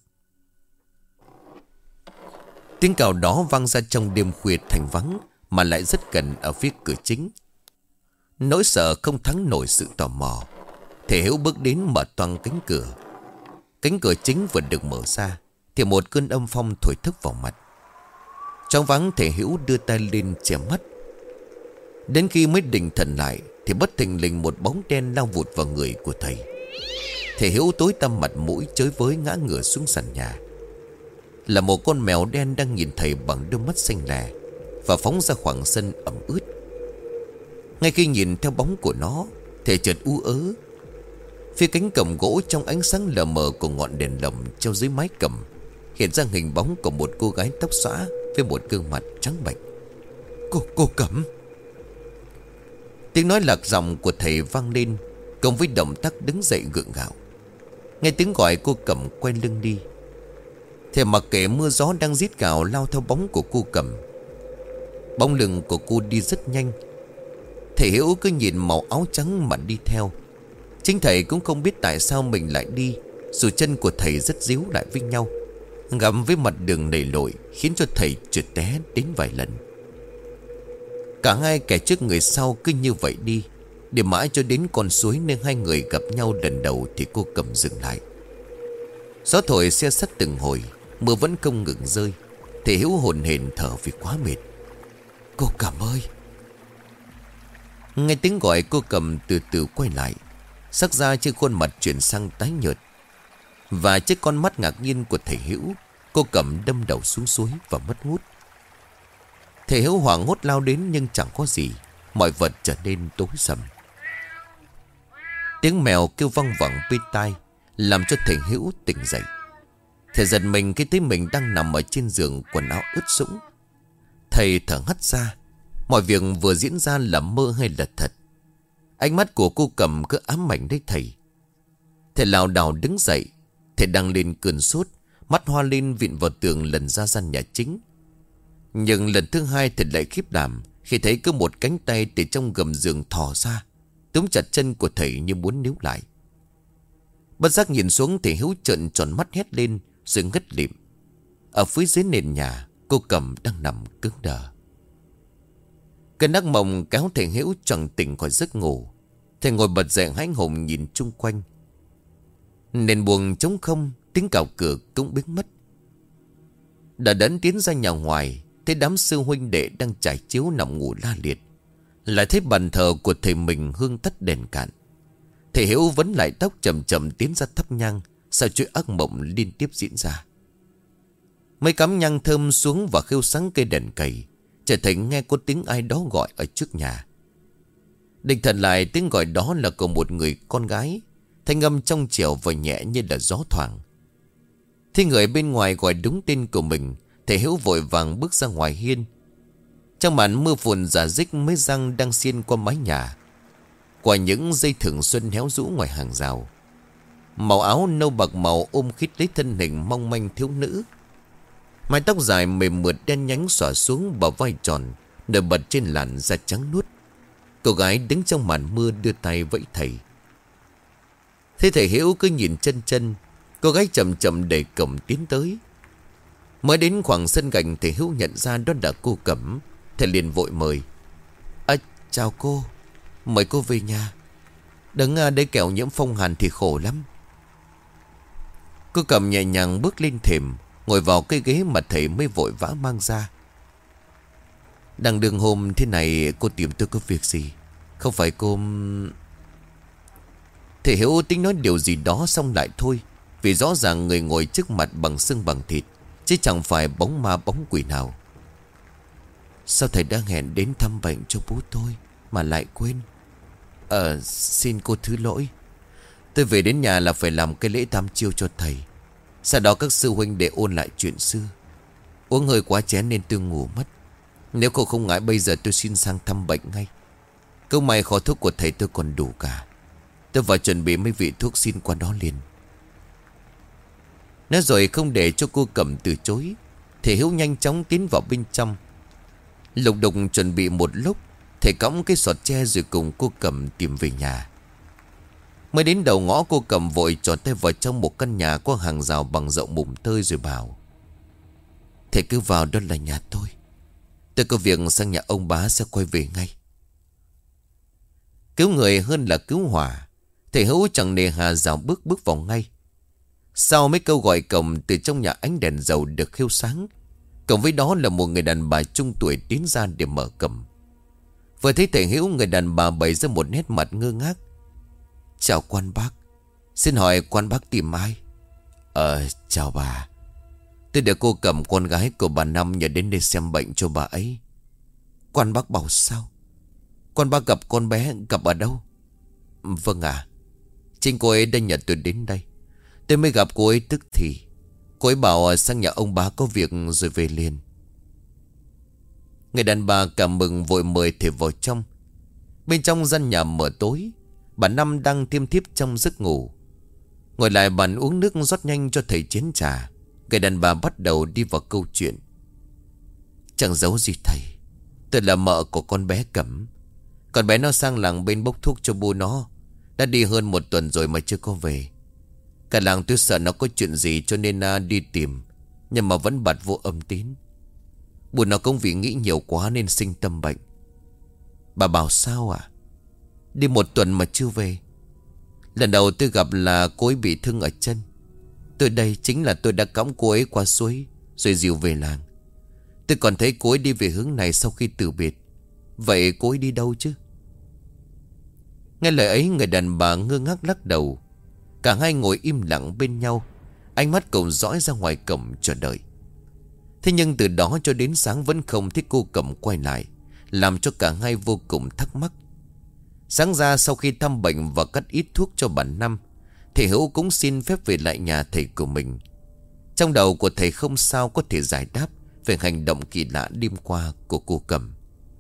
Tiếng cào đó vang ra trong đêm khuya thành vắng, mà lại rất gần ở phía cửa chính. Nỗi sợ không thắng nổi sự tò mò, thầy Hữu bước đến mở toang cánh cửa. Cánh cửa chính vừa được mở ra thì một cơn âm phong thổi thức vào mặt. Trong vắng thầy Hữu đưa tay lên che mắt. Đến khi mới định thần lại thì bất thình lình một bóng đen lao vụt vào người của thầy. Thầy Hữu tối tăm mặt mũi chới với ngã ngửa xuống sàn nhà. Là một con mèo đen đang nhìn thầy bằng đôi mắt xanh lè và phóng ra khoảng sân ẩm ướt. Ngay khi nhìn theo bóng của nó, thầy chợt ú ớ. Phía cánh cổng gỗ trong ánh sáng lờ mờ của ngọn đèn lồng treo dưới mái cổng hiện ra hình bóng của một cô gái tóc xõa với một gương mặt trắng bệch. Cô Cẩm. Tiếng nói lạc giọng của thầy vang lên, cộng với động tác đứng dậy gượng gạo. Nghe tiếng gọi, cô Cẩm quay lưng đi. Thầy mặc kệ mưa gió đang rít gào lao theo bóng của cô Cẩm. Bóng lưng của cô đi rất nhanh. Thầy Hữu cứ nhìn màu áo trắng mà đi theo. Chính thầy cũng không biết tại sao mình lại đi, dù chân của thầy rất díu lại với nhau, ngắm với mặt đường nầy lội, khiến cho thầy trượt té đến vài lần. Cả hai kẻ trước người sau cứ như vậy đi, để mãi cho đến con suối nơi hai người gặp nhau lần đầu thì cô Cẩm dừng lại. Gió thổi xe sắt từng hồi, mưa vẫn không ngừng rơi. Thầy Hữu hồn hển thở vì quá mệt. Cô Cẩm ơi. Nghe tiếng gọi, cô Cẩm từ từ quay lại. Sắc da trên khuôn mặt chuyển sang tái nhợt, và trước con mắt ngạc nhiên của thầy Hữu, cô Cẩm đâm đầu xuống suối và mất hút. Thầy Hữu hoảng hốt lao đến nhưng chẳng có gì. Mọi vật trở nên tối sầm. Tiếng mèo kêu văng vẳng bên tai, làm cho thầy Hữu tỉnh dậy. Thầy giật mình khi thấy mình đang nằm ở trên giường, quần áo ướt sũng. Thầy thở hắt ra. Mọi việc vừa diễn ra là mơ hay là thật? Ánh mắt của cô Cẩm cứ ám ảnh lấy thầy. Thầy lảo đảo đứng dậy. Thầy đang lên cơn sốt, mắt hoa lên vịn vào tường lần ra gian nhà chính. Nhưng lần thứ hai thầy lại khiếp đảm khi thấy có một cánh tay từ trong gầm giường thò ra, túm chặt chân của thầy như muốn níu lại. Bất giác nhìn xuống, thầy Hữu trợn tròn mắt hét lên rồi ngất lịm. Ở phía dưới nền nhà, cô Cẩm đang nằm cứng đờ. Cơn ác mộng kéo thầy Hữu choàng tỉnh khỏi giấc ngủ. Thầy ngồi bật dậy hãi hùng nhìn chung quanh. Nền buồng trống không, tiếng cào cửa cũng biến mất. Đã đấn tiến ra nhà ngoài, thấy đám sư huynh đệ đang trải chiếu nằm ngủ la liệt. Lại thấy bàn thờ của thầy mình hương tắt đèn cạn. Thầy Hữu vấn lại tóc chậm chậm tiến ra thắp nhang, sao chuỗi ác mộng liên tiếp diễn ra. Mấy cắm nhang thơm xuống và khêu sáng cây đèn cầy, trở thành nghe có tiếng ai đó gọi ở trước nhà. Định thần lại, tiếng gọi đó là của một người con gái. Thanh âm trong trẻo và nhẹ như là gió thoảng, Thế người bên ngoài gọi đúng tên của mình, thầy Hiếu vội vàng bước ra ngoài hiên. Trong màn mưa phùn rả rích, mấy răng đang xiên qua mái nhà, qua những dây thừng xuân héo rũ ngoài hàng rào. Màu áo nâu bạc màu ôm khít lấy thân hình mong manh thiếu nữ. Mái tóc dài mềm mượt đen nhánh xõa xuống bờ vai tròn, nổi bật trên làn da trắng nuốt. Cô gái đứng trong màn mưa đưa tay vẫy thầy. Thế thầy Hiếu cứ nhìn chân chân. Cô gái chậm chậm đẩy cổng tiến tới. Mới đến khoảng sân gành, thầy Hiếu nhận ra đó là cô Cẩm. Thầy liền vội mời. Chào cô, mời cô về nhà. Đứng đây kẻo nhiễm phong hàn thì khổ lắm. Cô Cẩm nhẹ nhàng bước lên thềm, ngồi vào cái ghế mà thầy mới vội vã mang ra. Đằng đường hôm thế này cô tìm tôi có việc gì? Không phải cô... Thầy Hiếu tính nói điều gì đó xong lại thôi, vì rõ ràng người ngồi trước mặt bằng xương bằng thịt, chứ chẳng phải bóng ma bóng quỷ nào. Sao thầy đã hẹn đến thăm bệnh cho bố tôi mà lại quên? Xin cô thứ lỗi. Tôi về đến nhà là phải làm cái lễ tam chiêu cho thầy, sau đó các sư huynh để ôn lại chuyện xưa. Uống hơi quá chén nên tôi ngủ mất. Nếu cô không ngại bây giờ tôi xin sang thăm bệnh ngay. Câu may kho thuốc của thầy tôi còn đủ cả. Tôi vào chuẩn bị mấy vị thuốc xin qua đó liền. Nói rồi không để cho cô Cẩm từ chối, thầy Hiếu nhanh chóng tiến vào bên trong. Lục đục chuẩn bị một lúc, thầy cõng cái sọt tre rồi cùng cô Cẩm tìm về nhà. Mới đến đầu ngõ, cô Cẩm vội tròn tay vào trong một căn nhà có hàng rào bằng rộng mùng tơi rồi bảo. Thầy cứ vào, đó là nhà tôi. Tôi có việc sang nhà ông bá sẽ quay về ngay. Cứu người hơn là cứu hỏa, thầy Hiếu chẳng nề hà rào bước vào ngay. Sau mấy câu gọi cổng, từ trong nhà ánh đèn dầu được khiêu sáng. Cộng với đó là một người đàn bà trung tuổi tiến ra để mở cổng. Vừa thấy thầy Hiếu, người đàn bà bày ra một nét mặt ngơ ngác. Chào quan bác. Xin hỏi quan bác tìm ai? Chào bà. Tôi để cô Cẩm, con gái của bà Năm, nhờ đến đây xem bệnh cho bà ấy. Quan bác bảo sao? Quan bác gặp con bé, gặp ở đâu? Vâng ạ. Chính cô ấy đã nhờ tôi đến đây. Tôi mới gặp cô ấy tức thì. Cô ấy bảo sang nhà ông bá có việc rồi về liền. Người đàn bà cảm mừng vội mời thầy vào trong. Bên trong gian nhà mờ tối, bà Năm đang thiêm thiếp trong giấc ngủ. Ngồi lại bàn uống nước rót nhanh cho thầy chén trà. Người đàn bà bắt đầu đi vào câu chuyện. Chẳng giấu gì thầy, tôi là mợ của con bé Cẩm. Con bé nó sang làng bên bốc thuốc cho bố nó. Đã đi hơn 1 tuần rồi mà chưa có về. Cả làng tôi sợ nó có chuyện gì cho nên đi tìm, nhưng mà vẫn bật vô âm tín. Bố nó cũng vì nghĩ nhiều quá nên sinh tâm bệnh. Bà bảo sao à? Đi 1 tuần mà chưa về. Lần đầu tôi gặp là cô ấy bị thương ở chân. Tôi đây chính là tôi đã cõng cô ấy qua suối rồi dìu về làng. Tôi còn thấy cô ấy đi về hướng này sau khi từ biệt. Vậy cô ấy đi đâu chứ? Nghe lời ấy, người đàn bà ngơ ngác lắc đầu. Cả hai ngồi im lặng bên nhau, ánh mắt cùng dõi ra ngoài cổng chờ đợi. Thế nhưng từ đó cho đến sáng vẫn không thấy cô Cẩm quay lại, làm cho cả hai vô cùng thắc mắc. Sáng ra sau khi thăm bệnh và cắt ít thuốc cho bà Năm, thầy Hữu cũng xin phép về lại nhà thầy của mình. Trong đầu của thầy không sao có thể giải đáp về hành động kỳ lạ đêm qua của cô Cẩm.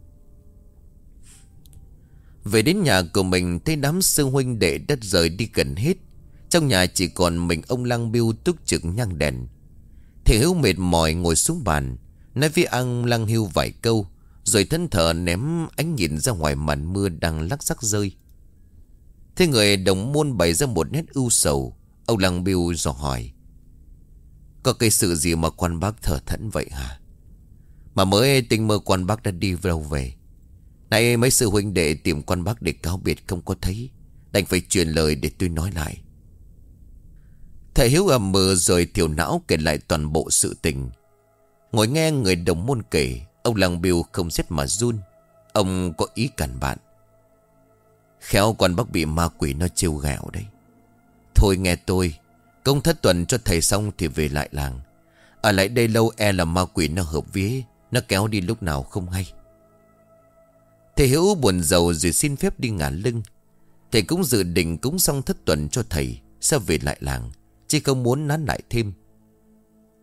Về đến nhà của mình, thấy đám sư huynh đệ đã rời đi gần hết. Trong nhà chỉ còn mình ông Lăng Biêu túc trực nhang đèn. Thầy Hữu mệt mỏi ngồi xuống bàn, nói với ông Lăng Hiu vài câu, rồi thân thờ ném ánh nhìn ra ngoài màn mưa đang lắc rắc rơi. Thế người đồng môn bày ra một nét ưu sầu. Ông Lăng Biêu dò hỏi. Có cái sự gì mà quan bác thở thẫn vậy hả? Mà mới tình mơ quan bác đã đi đâu về. Nãy mấy sư huynh đệ tìm quan bác để cáo biệt không có thấy, đành phải truyền lời để tôi nói lại. Thầy Hiếu ầm mờ rồi thiểu não kể lại toàn bộ sự tình. Ngồi nghe người đồng môn kể, ông Lăng Biêu không rét mà run. Ông có ý cản bạn. Khéo quan bác bị ma quỷ nó trêu ghẹo đấy. Thôi nghe tôi, công thất tuần cho thầy xong thì về lại làng. Ở lại đây lâu e là ma quỷ nó hợp vía, nó kéo đi lúc nào không hay. Thầy Hiếu buồn rầu rồi xin phép đi ngả lưng. Thầy cũng dự định cúng xong thất tuần cho thầy sẽ về lại làng, chứ không muốn nán lại thêm.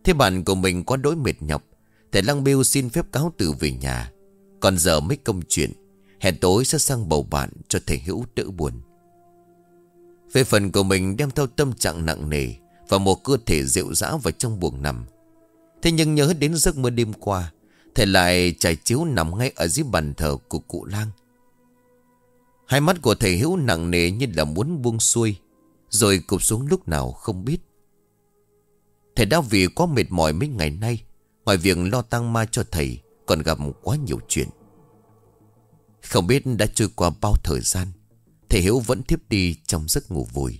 Thế bạn của mình có đỗi mệt nhọc, thầy Lăng Bưu xin phép cáo từ về nhà. Còn giờ mới công chuyện, hẹn tối sẽ sang bầu bạn cho thầy Hữu đỡ buồn. Về phần của mình đem theo tâm trạng nặng nề và một cơ thể rệu rã vào trong buồng nằm. Thế nhưng nhớ đến giấc mơ đêm qua, thầy lại trải chiếu nằm ngay ở dưới bàn thờ của cụ Lang. Hai mắt của thầy Hữu nặng nề như là muốn buông xuôi, rồi cụp xuống lúc nào không biết. Thầy đã vì quá mệt mỏi mấy ngày nay, ngoài việc lo tang ma cho thầy, còn gặp quá nhiều chuyện. Không biết đã trôi qua bao thời gian, thầy Hiếu vẫn thiếp đi trong giấc ngủ vùi.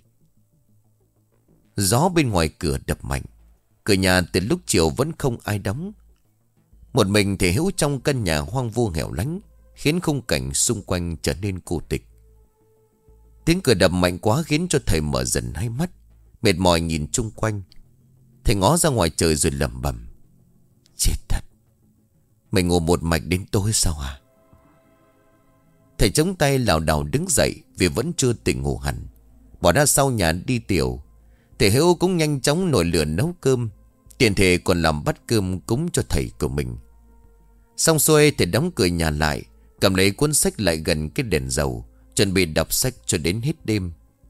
Gió bên ngoài cửa đập mạnh. Cửa nhà từ lúc chiều vẫn không ai đóng. Một mình thầy Hiếu trong căn nhà hoang vu hẻo lánh, khiến khung cảnh xung quanh trở nên cô tịch. Tiếng cửa đập mạnh quá khiến cho thầy mở dần hai mắt, mệt mỏi nhìn chung quanh. Thầy ngó ra ngoài trời rồi lẩm bẩm: chết thật, mình ngủ một mạch đến tối sao à? Thầy chống tay lảo đảo đứng dậy vì vẫn chưa tỉnh ngủ hẳn. Bỏ ra sau nhà đi tiểu. Thầy Hiếu cũng nhanh chóng nổi lửa nấu cơm. Tiền thầy còn làm bát cơm cúng cho thầy của mình. Xong xuôi thầy đóng cửa nhà lại, cầm lấy cuốn sách lại gần cái đèn dầu, chuẩn bị đọc sách cho đến hết đêm.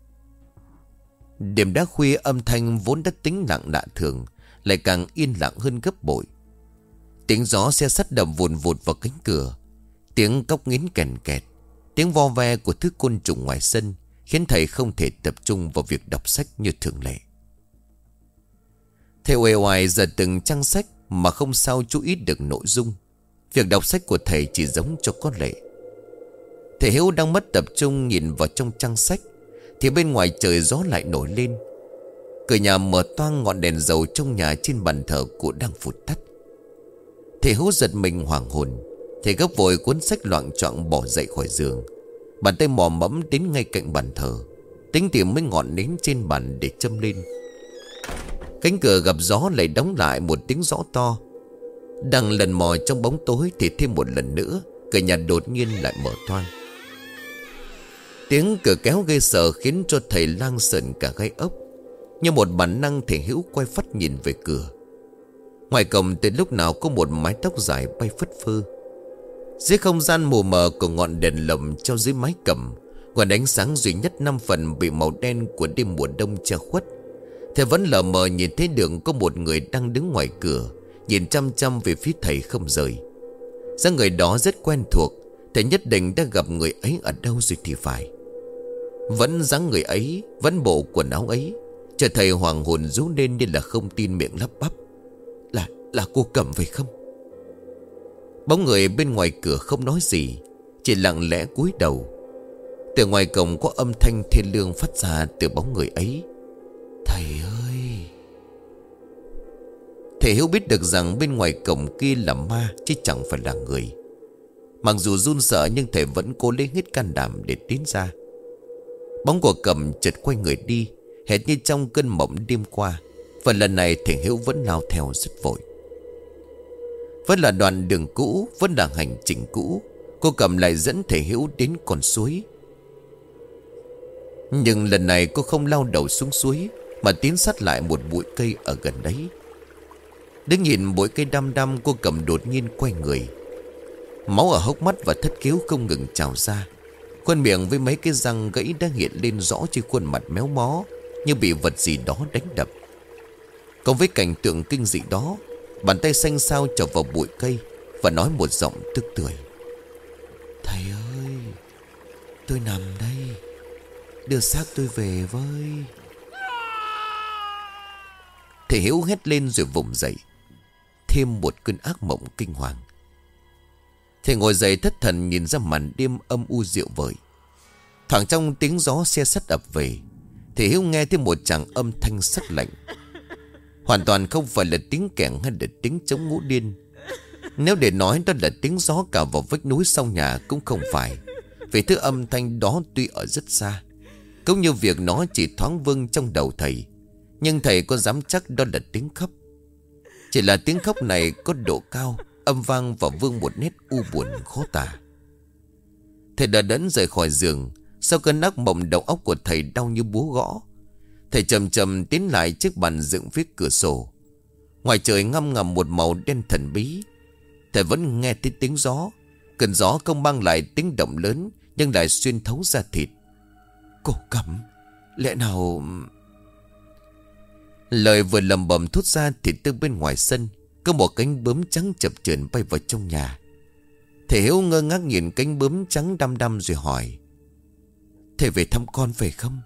Đêm đã khuya, âm thanh vốn đã tĩnh lặng lạ thường lại càng yên lặng hơn gấp bội. Tiếng gió xe sắt đập vùn vụt vào cánh cửa, tiếng cóc nghến kèn kẹt, tiếng vo ve của thứ côn trùng ngoài sân khiến thầy không thể tập trung vào việc đọc sách như thường lệ. Thầy uể oải giật từng trang sách mà không sao chú ý được nội dung. Việc đọc sách của thầy chỉ giống cho có lệ. Thầy Hiếu đang mất tập trung nhìn vào trong trang sách thì bên ngoài trời gió lại nổi lên. Cửa nhà mở toang, ngọn đèn dầu trong nhà trên bàn thờ cụ đang phụt tắt. Thầy Hiếu giật mình hoảng hồn. Thầy gấp vội cuốn sách loạng choạng bỏ dậy khỏi giường. Bàn tay mò mẫm đến ngay cạnh bàn thờ, tính tìm mấy ngọn nến trên bàn để châm lên. Cánh cửa gặp gió lại đóng lại một tiếng gió to. Đang lần mò trong bóng tối thì thêm một lần nữa cửa nhà đột nhiên lại mở toang. Tiếng cửa kéo ghê sợ khiến cho thầy Lang sợn cả gai ốc. Như một bản năng thầy Hữu quay phắt nhìn về cửa. Ngoài cổng từ lúc nào có một mái tóc dài bay phất phơ. Dưới không gian mù mờ của ngọn đèn lồng treo dưới mái cẩm, nguồn ánh sáng duy nhất 5 phần bị màu đen của đêm mùa đông che khuất. Thầy vẫn lờ mờ nhìn thấy được có một người đang đứng ngoài cửa, nhìn chăm chăm về phía thầy không rời. Dáng người đó rất quen thuộc, thầy nhất định đã gặp người ấy ở đâu rồi thì phải. Vẫn dáng người ấy, vẫn bộ quần áo ấy, cho thầy hoàng hồn rú lên như là không tin, miệng lắp bắp: Là cô Cẩm phải không? Bóng người bên ngoài cửa không nói gì, chỉ lặng lẽ cúi đầu. Từ ngoài cổng có âm thanh thiên lương phát ra từ bóng người ấy: thầy ơi! Thầy Hiếu biết được rằng bên ngoài cổng kia là ma chứ chẳng phải là người. Mặc dù run sợ nhưng thầy vẫn cố lấy hết can đảm để tiến ra. Bóng của Cẩm chợt quay người đi, hệt như trong cơn mộng đêm qua. Và lần này thầy Hiếu vẫn lao theo rất vội. Vẫn là đoạn đường cũ, vẫn là hành trình cũ. Cô Cẩm lại dẫn thầy Hiếu đến con suối. Nhưng lần này cô không lao đầu xuống suối, mà tiến sát lại một bụi cây ở gần đấy. Đứng nhìn bụi cây đăm đăm, cô Cẩm đột nhiên quay người. Máu ở hốc mắt và thất khiếu không ngừng trào ra. Khuôn miệng với mấy cái răng gãy đã hiện lên rõ trên khuôn mặt méo mó, như bị vật gì đó đánh đập. Cộng với cảnh tượng kinh dị đó, bàn tay xanh xao chọc vào bụi cây và nói một giọng tức tưởi: thầy ơi, tôi nằm đây, đưa xác tôi về với. Thầy Hiếu hét lên rồi vùng dậy. Thêm một cơn ác mộng kinh hoàng. Thầy ngồi dậy thất thần nhìn ra màn đêm âm u dịu vời. Thoảng trong tiếng gió xe sắt ập về, thầy Hiếu nghe thấy một tràng âm thanh sắc lạnh. Hoàn toàn không phải là tiếng kèn hay là tiếng trống ngũ điên. Nếu để nói đó là tiếng gió cào vào vách núi sau nhà cũng không phải, vì thứ âm thanh đó tuy ở rất xa, cũng như việc nó chỉ thoáng vang trong đầu thầy. Nhưng thầy có dám chắc đó là tiếng khóc. Chỉ là tiếng khóc này có độ cao, âm vang và vương một nét u buồn khó tả. Thầy đã đẫn rời khỏi giường. Sau cơn ác mộng, đầu óc của thầy đau như búa gõ. Thầy chậm chậm tiến lại chiếc bàn dựng phía cửa sổ. Ngoài trời ngăm ngầm một màu đen thần bí. Thầy vẫn nghe thấy tiếng gió. Cơn gió không mang lại tiếng động lớn, nhưng lại xuyên thấu da thịt. Cô Cẩm, lẽ nào... Lời vừa lầm bầm thốt ra thì từ bên ngoài sân có một cánh bướm trắng chập chờn bay vào trong nhà. Thầy Hiếu ngơ ngác nhìn cánh bướm trắng đăm đăm rồi hỏi: Thầy về thăm con phải không?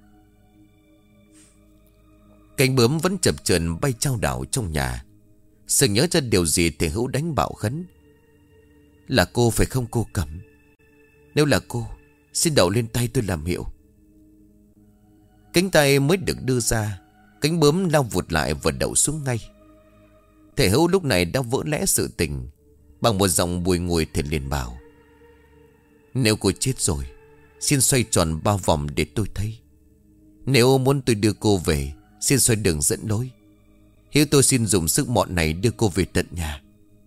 Cánh bướm vẫn chập chờn bay chao đảo trong nhà. Sự nhớ ra điều gì thầy Hữu đánh bạo khấn: Là cô phải không cô Cẩm? Nếu là cô, xin đậu lên tay tôi làm hiệu. Cánh tay mới được đưa ra, cánh bướm lao vụt lại và đậu xuống ngay. Thầy Hữu lúc này đã vỡ lẽ sự tình. Bằng một giọng bùi ngùi thầy liền bảo: Nếu cô chết rồi, xin xoay tròn 3 vòng để tôi thấy. Nếu muốn tôi đưa cô về, xin xoay đường dẫn lối. Hiếu tôi xin dùng sức mọn này đưa cô về tận nhà.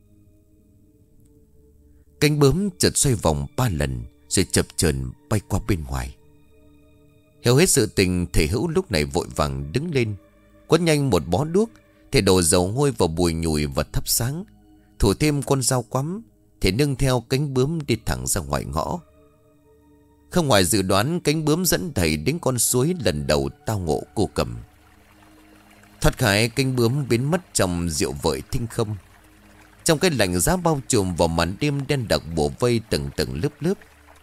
Cánh bướm chợt xoay vòng 3 lần rồi chập chờn bay qua bên ngoài. Hiểu hết sự tình, thầy Hữu lúc này vội vàng đứng lên, quấn nhanh một bó đuốc. Thầy đổ dầu hôi vào bùi nhùi và thắp sáng, thủ thêm con dao quắm. Thầy nâng theo cánh bướm đi thẳng ra ngoài ngõ. Không ngoài dự đoán, cánh bướm dẫn thầy đến con suối lần đầu tao ngộ cô Cẩm. Thoát khỏi, cánh bướm biến mất trong rượu vợi thinh không. Trong cái lạnh giá bao trùm vào màn đêm đen đặc bủa vây từng tầng lớp lớp.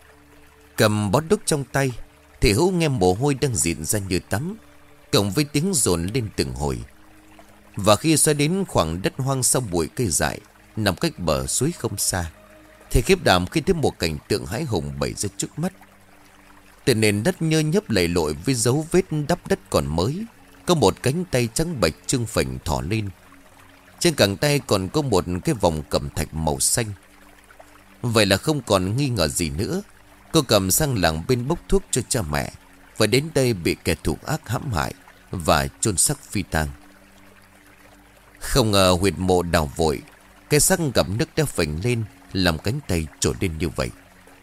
Cầm bó đuốc trong tay, thì Hữu nghe mồ hôi đang dịn ra như tắm, cộng với tiếng dồn lên từng hồi. Và khi xoay đến khoảng đất hoang sau bụi cây dại nằm cách bờ suối không xa, thì khiếp đảm khi thấy một cảnh tượng hãi hùng bày ra trước mắt. Từ nền đất nhơ nhấp lầy lội với dấu vết đắp đất còn mới, có một cánh tay trắng bạch trưng phình thỏ lên. Trên cẳng tay còn có một cái vòng cẩm thạch màu xanh. Vậy là không còn nghi ngờ gì nữa. Cô Cẩm sang làng bên bốc thuốc cho cha mẹ, và đến đây bị kẻ thù ác hãm hại và chôn xác phi tang. Không ngờ huyệt mộ đào vội, cái xác gặp nước đã phình lên, làm cánh tay trổ lên như vậy.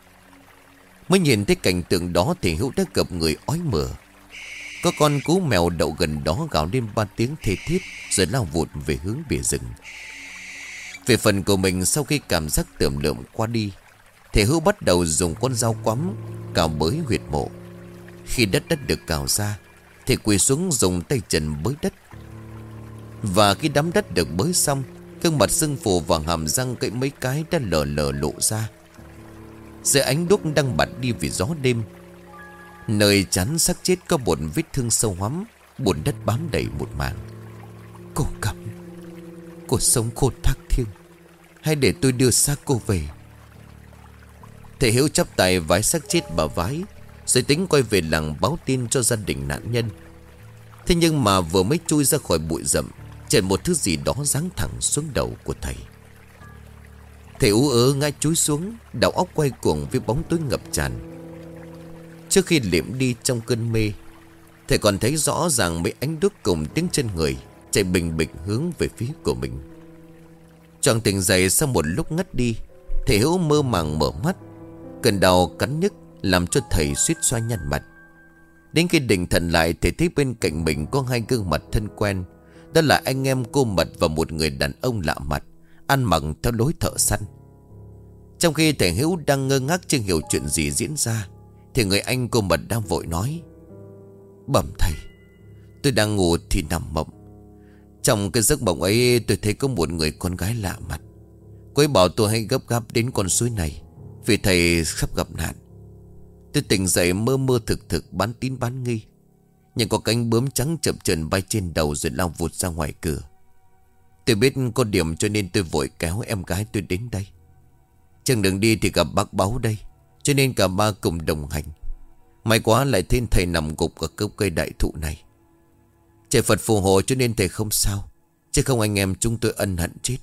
Mới nhìn thấy cảnh tượng đó thì Hữu đã gặp người ói mửa. Có con cú mèo đậu gần đó gào lên 3 tiếng thê thiết, rồi lao vụt về hướng bìa rừng. Về phần của mình, sau khi cảm giác tởm lợm qua đi, thì Hữu bắt đầu dùng con dao quắm cào bới huyệt mộ. Khi đất đã được cào ra, thì quỳ xuống dùng tay trần bới đất. Và khi đám đất được bới xong, gương mặt sưng phù và hàm răng cậy mấy cái đã lờ lờ lộ ra. Dưới ánh đuốc đang bật đi vì gió đêm, nơi chắn xác chết có một vết thương sâu hoắm, bùn đất bám đầy một mảng. Cô Cẩm, cô sống khôn thác thiêng, hãy để tôi đưa xác cô về. Thầy Hiếu chắp tay vái xác chết bà vái, rồi tính quay về làng báo tin cho gia đình nạn nhân. Thế nhưng mà vừa mới chui ra khỏi bụi rậm, chợt một thứ gì đó giáng thẳng xuống đầu của thầy. Thầy ú ớ ngã chúi xuống, đầu óc quay cuồng với bóng tối ngập tràn. Trước khi liệm đi trong cơn mê, thầy còn thấy rõ ràng mấy ánh đuốc cùng tiếng chân người chạy bình bịch hướng về phía của mình. Choàng tỉnh dậy sau một lúc ngất đi, thầy Hữu mơ màng mở mắt. Cơn đau cắn nhức làm cho thầy suýt xoa nhăn mặt. Đến khi định thần lại, thầy thấy bên cạnh mình có 2 gương mặt thân quen. Đó là anh em cô Mật và một người đàn ông lạ mặt, ăn mặc theo lối thợ săn. Trong khi thầy Hữu đang ngơ ngác chưa hiểu chuyện gì diễn ra, thì người anh cô Mật đang vội nói: Bẩm thầy, tôi đang ngủ thì nằm mộng. Trong cái giấc mộng ấy, tôi thấy có một người con gái lạ mặt. Cô ấy bảo tôi hãy gấp gáp đến con suối này, vì thầy sắp gặp nạn. Tôi tỉnh dậy mơ mơ thực bán tín bán nghi, nhưng có cánh bướm trắng chập chờn bay trên đầu rồi lao vụt ra ngoài cửa. Tôi biết có điểm cho nên tôi vội kéo em gái tôi đến đây. Trên đường đi thì gặp bác Báu đây, cho nên cả ba cùng đồng hành. May quá lại thấy thầy nằm gục ở gốc cây đại thụ này. Trời Phật phù hộ cho nên thầy không sao, chứ không anh em chúng tôi ân hận chết.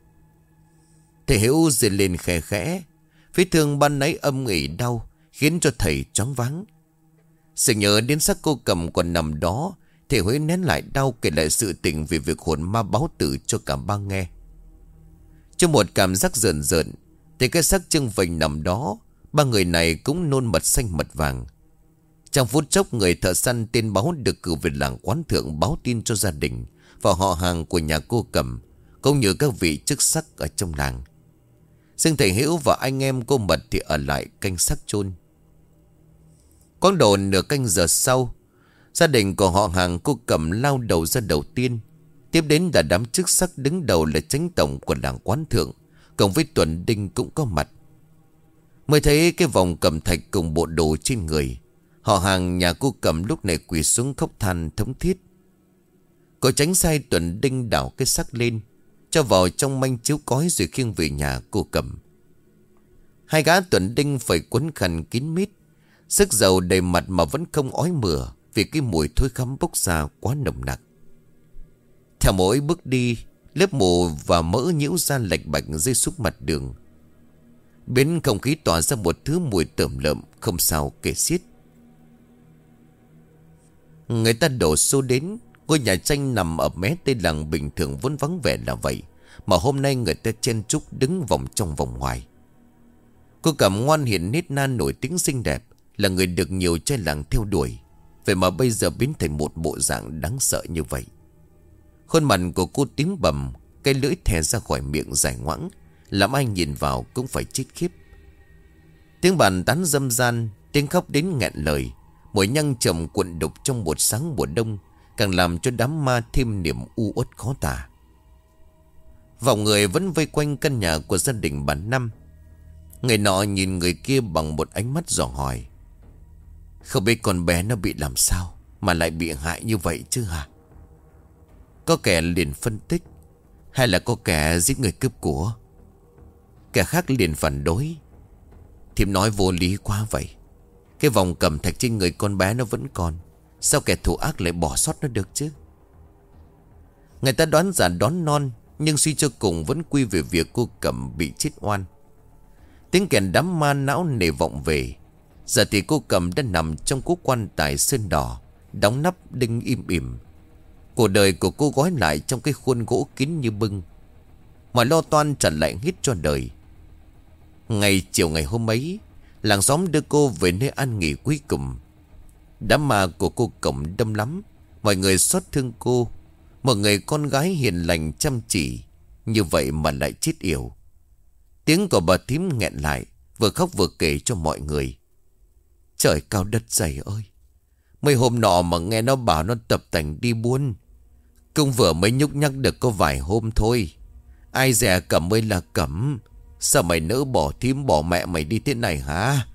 Thầy Hiếu rên lên khẽ khẽ. Vết thương ban nãy âm ỉ đau khiến cho thầy choáng váng. Sự nhớ đến xác cô Cẩm còn nằm đó, thầy Huế nén lại đau kể lại sự tình về việc hồn ma báo tử cho cả ba nghe. Trong một cảm giác rợn rợn, thì cái xác trưng phình nằm đó, ba người này cũng nôn mật xanh mật vàng. Trong phút chốc, người thợ săn tên Báo được cử về làng Quán Thượng báo tin cho gia đình và họ hàng của nhà cô Cẩm, cũng như các vị chức sắc ở trong làng. Riêng thầy Hữu và anh em cô Mật thì ở lại canh xác chôn. Quãng độ nửa canh giờ sau, gia đình của họ hàng cô Cẩm lao đầu ra đầu tiên. Tiếp đến là đám chức sắc, đứng đầu là chánh tổng của làng Quán Thượng, cộng với Tuần Đinh cũng có mặt. Mới thấy cái vòng cẩm thạch cùng bộ đồ trên người, họ hàng nhà cô Cẩm lúc này quỳ xuống khóc than thống thiết. Cô tránh sai Tuần Đinh đảo cái xác lên, cho vào trong manh chiếu cói rồi khiêng về nhà cô Cẩm. Hai gã Tuần Đinh phải quấn khăn kín mít, sức dầu đầy mặt mà vẫn không ói mửa, vì cái mùi thối khắm bốc ra quá nồng nặc. Theo mỗi bước đi, lớp mù và mỡ nhiễu ra lạch bạch rơi xuống mặt đường. Bên không khí tỏa ra một thứ mùi tởm lợm không sao kể xiết. Người ta đổ xô đến. Ngôi nhà tranh nằm ở mé tây làng bình thường vốn vắng vẻ là vậy, mà hôm nay người ta chen chúc đứng vòng trong vòng ngoài. Cô Cẩm ngoan hiền nết na nổi tiếng xinh đẹp, là người được nhiều trai làng theo đuổi, vậy mà bây giờ biến thành một bộ dạng đáng sợ như vậy. Khuôn mặt của cô tím bầm, cái lưỡi thè ra khỏi miệng dài ngoãng, làm ai nhìn vào cũng phải chết khiếp. Tiếng bàn tán râm ran, tiếng khóc đến nghẹn lời, mùi nhang trầm cuộn đục trong một sáng mùa đông, càng làm cho đám ma thêm niềm u uất khó tả. Vòng người vẫn vây quanh căn nhà của gia đình bà Năm. Người nọ nhìn người kia bằng một ánh mắt dò hỏi: "Không biết con bé nó bị làm sao mà lại bị hại như vậy chứ hả?" Có kẻ liền phân tích: "Hay là có kẻ giết người cướp của?" Kẻ khác liền phản đối: "Thím nói vô lý quá vậy. Cái vòng cẩm thạch trên người con bé nó vẫn còn, sao kẻ thù ác lại bỏ sót nó được chứ?" Người ta đoán giả đoán non, nhưng suy cho cùng vẫn quy về việc cô Cẩm bị chết oan. Tiếng kèn đám ma não nề vọng về. Giờ thì cô Cẩm đã nằm trong cố quan tài sơn đỏ, đóng nắp đinh im ỉm. Cuộc đời của cô gói lại trong cái khuôn gỗ kín như bưng. Mọi lo toan trả lại hết cho đời. Chiều ngày hôm ấy, làng xóm đưa cô về nơi an nghỉ cuối cùng. Đám ma của cô Cẩm đâm lắm. Mọi người xót thương cô. Một người con gái hiền lành chăm chỉ, như vậy mà lại chết yểu. Tiếng của bà thím nghẹn lại, vừa khóc vừa kể cho mọi người: "Trời cao đất dày ơi, mấy hôm nọ mà nghe nó bảo nó tập tành đi buôn. Cũng vừa mới nhúc nhắc được có vài hôm thôi. Ai dè Cẩm ơi là Cẩm, sao mày nỡ bỏ thím bỏ mẹ mày đi thế này hả?"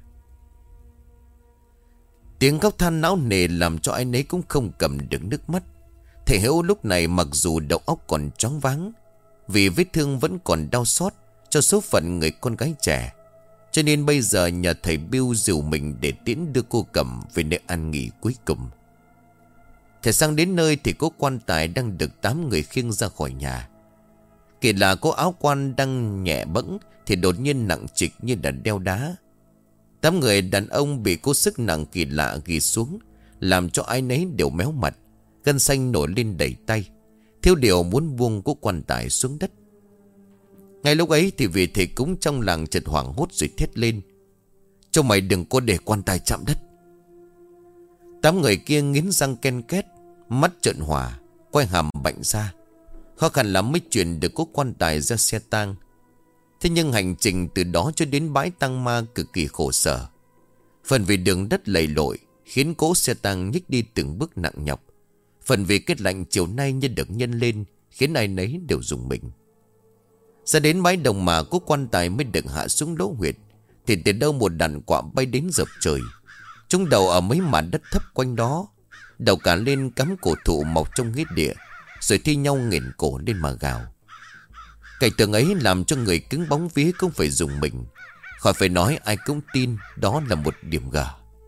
Tiếng khóc than não nề làm cho ai nấy cũng không cầm được nước mắt. Thầy Hữu lúc này mặc dù đầu óc còn choáng váng, vì vết thương vẫn còn đau xót cho số phận người con gái trẻ, cho nên bây giờ nhờ thầy Bill dìu mình để tiễn đưa cô Cẩm về nơi an nghỉ cuối cùng. Thầy sang đến nơi thì có quan tài đang được 8 người khiêng ra khỏi nhà. Kể là có áo quan đang nhẹ bẫng thì đột nhiên nặng trịch như là đeo đá. 8 người đàn ông bị cố sức nặng kỳ lạ ghi xuống, làm cho ai nấy đều méo mặt, gân xanh nổi lên đầy tay, thiếu điều muốn buông cố quan tài xuống đất. Ngay lúc ấy thì vị thầy cúng trong làng chợt hoảng hốt rồi thét lên: "Cho mày đừng có để quan tài chạm đất." 8 người kia nghiến răng ken két, mắt trợn hỏa, quay hàm bạnh ra. Khó khăn lắm mới chuyển được cố quan tài ra xe tang. Thế nhưng hành trình từ đó cho đến bãi tang ma cực kỳ khổ sở. Phần vì đường đất lầy lội khiến cố xe tang nhích đi từng bước nặng nhọc. Phần vì cái lạnh chiều nay như được nhân lên khiến ai nấy đều rùng mình. Ra đến bãi đồng mà cố quan tài mới được hạ xuống lỗ huyệt, thì từ đâu một đàn quạ bay đến dập trời. Chúng đầu ở mấy mảng đất thấp quanh đó, đầu cả lên cắm cổ thụ mọc trong nghĩa địa, rồi thi nhau nghển cổ lên mà gào. Cảnh tượng ấy làm cho người cứng bóng vía cũng phải rùng mình. Khỏi phải nói ai cũng tin đó là một điểm gở.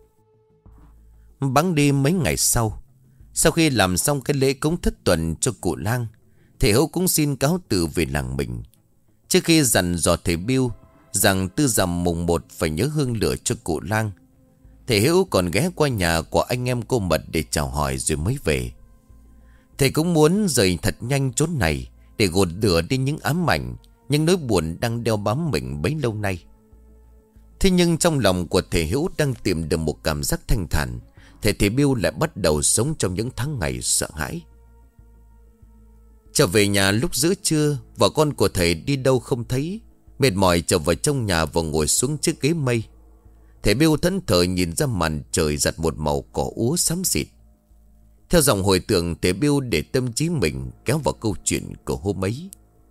Bẵng đi mấy ngày sau khi làm xong cái lễ cúng thất tuần cho cụ lang, thầy Hữu cũng xin cáo từ về làng mình. Trước khi dặn dò thầy Bill rằng tư rằm mùng 1 phải nhớ hương lửa cho cụ lang, thầy Hữu còn ghé qua nhà của anh em cô Mật để chào hỏi rồi mới về. Thầy cũng muốn rời thật nhanh chốn này để gột rửa đi những ám ảnh, những nỗi buồn đang đeo bám mình bấy lâu nay. Thế nhưng trong lòng của thầy Hữu đang tìm được một cảm giác thanh thản, thầy Bill lại bắt đầu sống trong những tháng ngày sợ hãi. Trở về nhà lúc giữa trưa, vợ con của thầy đi đâu không thấy. Mệt mỏi trở vào trong nhà và ngồi xuống chiếc ghế mây. Thầy Bill thẫn thờ nhìn ra màn trời giặt một màu cỏ úa xám xịt. Theo dòng hồi tưởng, thầy Bill để tâm trí mình kéo vào câu chuyện của hôm ấy.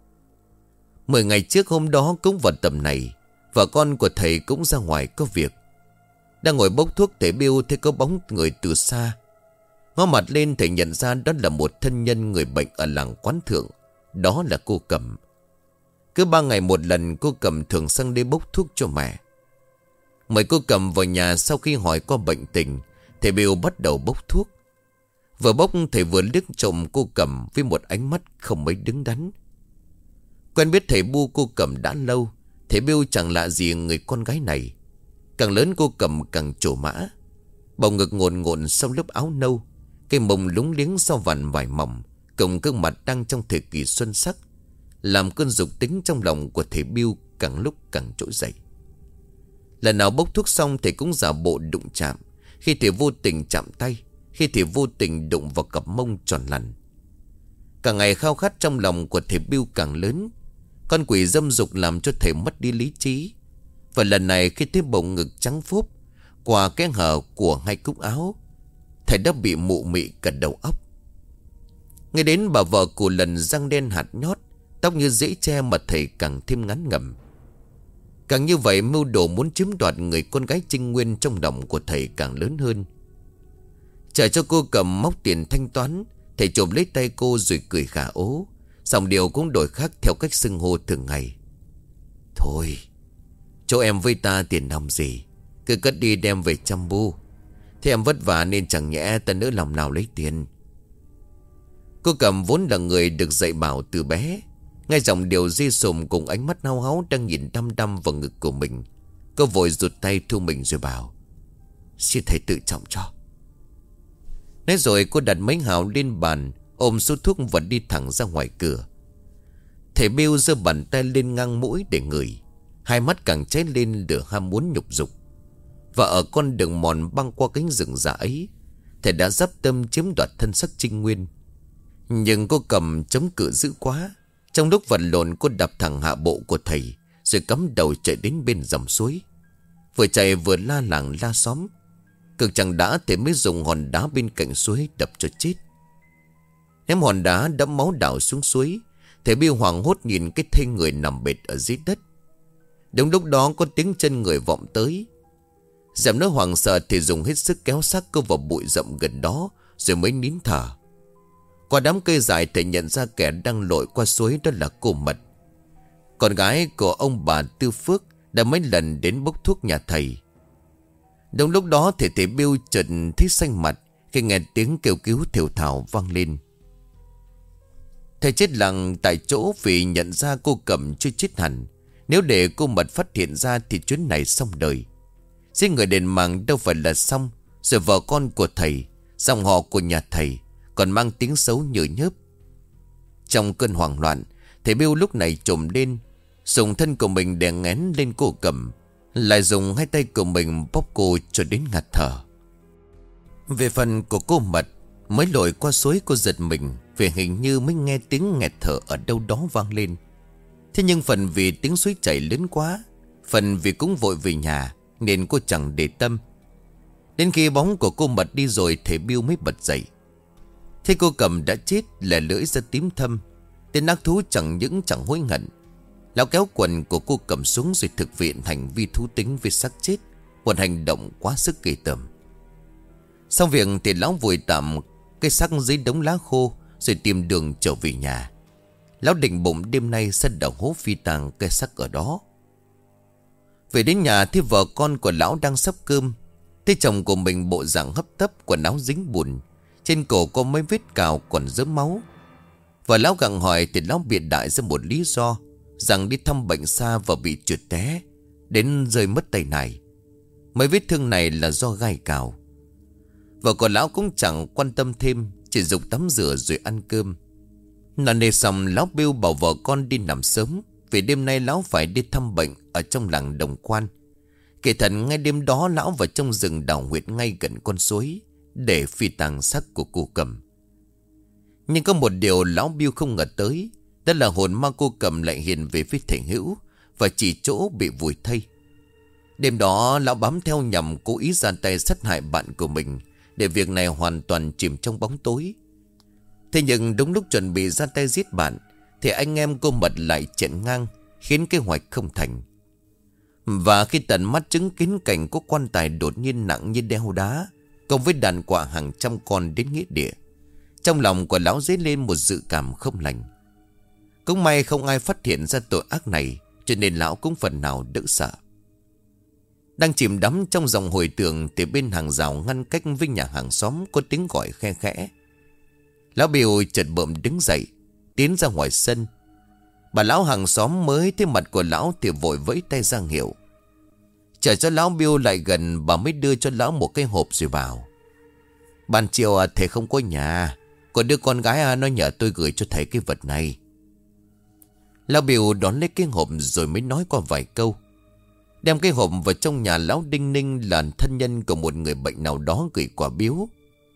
10 ngày trước hôm đó cũng vào tầm này, vợ con của thầy cũng ra ngoài có việc. Đang ngồi bốc thuốc, thầy Bill thấy có bóng người từ xa. Ngó mặt lên, thầy nhận ra đó là một thân nhân người bệnh ở làng Quán Thượng. Đó là cô Cẩm. Cứ 3 ngày một lần, cô Cẩm thường sang đây bốc thuốc cho mẹ. Mời cô Cẩm vào nhà. Sau khi hỏi qua bệnh tình, thầy Bill bắt đầu bốc thuốc. Vừa bốc, thầy vừa liếc trộm cô Cẩm với một ánh mắt không mấy đứng đắn. Quen biết thầy Bu cô Cẩm đã lâu, thầy Bill chẳng lạ gì người con gái này. Càng lớn cô Cẩm càng trổ mã. Bầu ngực ngồn ngộn sau lớp áo nâu, cây mông lúng liếng sau vằn vải mỏng, cùng gương mặt đang trong thời kỳ xuân sắc, làm cơn dục tính trong lòng của thầy Bill càng lúc càng trỗi dậy. Lần nào bốc thuốc xong, thầy cũng giả bộ đụng chạm. Khi thì vô tình chạm tay, khi thì vô tình đụng vào cặp mông tròn lằn. Cả ngày khao khát trong lòng của thầy Bill càng lớn. Con quỷ dâm dục làm cho thầy mất đi lý trí. Và lần này khi thấy bầu ngực trắng phốp qua cái hở của hai cúc áo, thầy đã bị mụ mị cả đầu óc. Ngay đến bà vợ của lần răng đen hạt nhót, tóc như rễ tre mà thầy càng thêm ngán ngẩm. Càng như vậy, mưu đồ muốn chiếm đoạt người con gái trinh nguyên trong lòng của thầy càng lớn hơn. Chờ cho cô Cẩm móc tiền thanh toán, thầy chộp lấy tay cô rồi cười khả ố. Giọng điệu cũng đổi khác theo cách xưng hô thường ngày. Thôi, chỗ em với ta tiền nòng gì, cứ cất đi đem về chăm Bu. Thế em vất vả nên chẳng nhẽ ta nỡ lòng nào lấy tiền. Cô Cẩm vốn là người được dạy bảo từ bé. Ngay giọng điệu di sùm cùng ánh mắt hao háo đang nhìn đăm đăm vào ngực của mình, cô vội rụt tay thu mình rồi bảo: Xin thầy tự trọng cho. Nói rồi cô đặt mấy hào lên bàn, ôm số thuốc và đi thẳng ra ngoài cửa. Thầy Bill giơ bàn tay lên ngang mũi để ngửi, hai mắt càng cháy lên lửa ham muốn nhục dục. Và ở con đường mòn băng qua cánh rừng già ấy, thầy đã dắp tâm chiếm đoạt thân sắc trinh nguyên. Nhưng cô Cẩm chống cự dữ quá. Trong lúc vật lộn, cô đạp thẳng hạ bộ của thầy, rồi cắm đầu chạy đến bên dòng suối. Vừa chạy vừa la làng la xóm. Cực chẳng đã thầy mới dùng hòn đá bên cạnh suối đập cho chết. Ném hòn đá đẫm máu đảo xuống suối, thầy Bill hoảng hốt nhìn cái thây người nằm bệt ở dưới đất. Đúng lúc đó có tiếng chân người vọng tới. Dèm nó hoảng sợ thì dùng hết sức kéo xác cô vào bụi rậm gần đó, rồi mới nín thở. Qua đám cây dài, thầy nhận ra kẻ đang lội qua suối đó là cô Mật, con gái của ông bà Tư Phước đã mấy lần đến bốc thuốc nhà thầy. Đúng lúc đó thì thầy Bill chợt thấy xanh mặt khi nghe tiếng kêu cứu thều thào vang lên. Thầy chết lặng tại chỗ vì nhận ra cô Cẩm chưa chết hẳn. Nếu để cô Mật phát hiện ra thì chuyến này xong đời. Giết người đền mạng đâu phải là xong. Rồi vợ con của thầy, dòng họ của nhà thầy, còn mang tiếng xấu nhờ nhớp. Trong cơn hoảng loạn, thầy Bill lúc này trồm lên, dùng thân của mình đè ngén lên cô Cẩm, lại dùng hai tay của mình bóp cô cho đến ngạt thở. Về phần của cô Mật, mới lội qua suối cô giật mình vì hình như mới nghe tiếng nghẹt thở ở đâu đó vang lên. Thế nhưng phần vì tiếng suối chảy lớn quá, phần vì cũng vội về nhà nên cô chẳng để tâm. Đến khi bóng của cô Mật đi rồi, thầy Bill mới bật dậy. Thế cô Cẩm đã chết, lè lưỡi ra tím thâm. Tên ác thú chẳng những chẳng hối hận. Lão kéo quần của cô Cẩm xuống rồi thực hiện hành vi thú tính với xác chết, một hành động quá sức ghê tởm. Xong việc thì lão vùi tạm cái xác dưới đống lá khô, rồi tìm đường trở về nhà. Lão định bụng đêm nay sẽ đào hố phi tàng cái xác ở đó. Về đến nhà thì vợ con của lão đang sắp cơm. Thấy chồng của mình bộ dạng hấp tấp, quần áo dính bùn, trên cổ có mấy vết cào còn rớm máu. Và lão gặng hỏi thì lão biện đại ra một lý do rằng đi thăm bệnh xa và bị trượt té đến rơi mất tay này. Mấy vết thương này là do gai cào. Vợ của lão cũng chẳng quan tâm thêm, chỉ dục tắm rửa rồi ăn cơm. Nằm nề xong, lão Bill bảo vợ con đi nằm sớm, vì đêm nay lão phải đi thăm bệnh ở trong làng Đồng Quan. Kể thật, ngay đêm đó lão vào trong rừng đào huyệt ngay gần con suối để phi tàng xác của cô Cẩm. Nhưng có một điều lão Bill không ngờ tới. Đó là hồn ma cô Cầm lại hiện về phía Thành Hữu và chỉ chỗ bị vùi thây. Đêm đó lão bám theo nhằm cố ý ra tay sát hại bạn của mình, để việc này hoàn toàn chìm trong bóng tối. Thế nhưng đúng lúc chuẩn bị ra tay giết bạn, thì anh em cô Mật lại chẹn ngang, khiến kế hoạch không thành. Và khi tận mắt chứng kiến cảnh có quan tài đột nhiên nặng như đeo đá, cộng với đàn quạ hàng trăm con đến nghĩa địa, trong lòng của lão dấy lên một dự cảm không lành. Cũng may không ai phát hiện ra tội ác này, cho nên lão cũng phần nào đỡ sợ. Đang chìm đắm trong dòng hồi tưởng, thì bên hàng rào ngăn cách với nhà hàng xóm có tiếng gọi khe khẽ. Lão Bill chợt bợm đứng dậy, tiến ra ngoài sân. Bà lão hàng xóm mới thấy mặt của lão thì vội vẫy tay ra hiệu. Chờ cho lão Bill lại gần, bà mới đưa cho lão một cái hộp rồi bảo: "Ban chiều thầy không có nhà, còn đứa con gái nó nhờ tôi gửi cho thầy cái vật này." Lão Bill đón lấy cái hộp rồi mới nói qua vài câu. Đem cái hộp vào trong nhà lão đinh ninh là thân nhân của một người bệnh nào đó gửi quà biếu.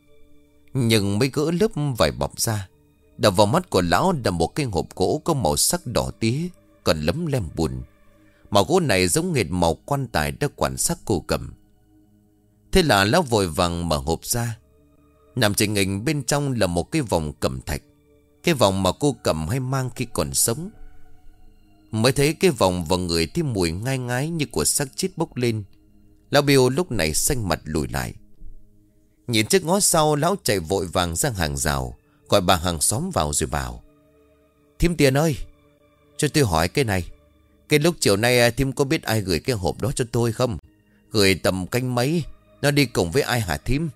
Nhưng mới gỡ lớp vải bọc ra, đập vào mắt của lão là một cái hộp gỗ có màu sắc đỏ tía, còn lấm lem bùn. Màu gỗ này giống hệt màu quan tài đã quan sát cô Cầm. Thế là lão vội vàng mở hộp ra. Nằm trên hình bên trong là một cái vòng cẩm thạch, cái vòng mà cô Cầm hay mang khi còn sống. Mới thấy cái vòng vào người thì mùi ngai ngái như của xác chết bốc lên. Lão Bill lúc này xanh mặt lùi lại. Nhìn trước ngó sau, lão chạy vội vàng ra hàng rào, gọi bà hàng xóm vào rồi bảo: "Thím Tiền ơi, cho tôi hỏi cái này. Cái lúc chiều nay thím có biết ai gửi cái hộp đó cho tôi không? Gửi tầm canh mấy, nó đi cùng với ai hả thím?"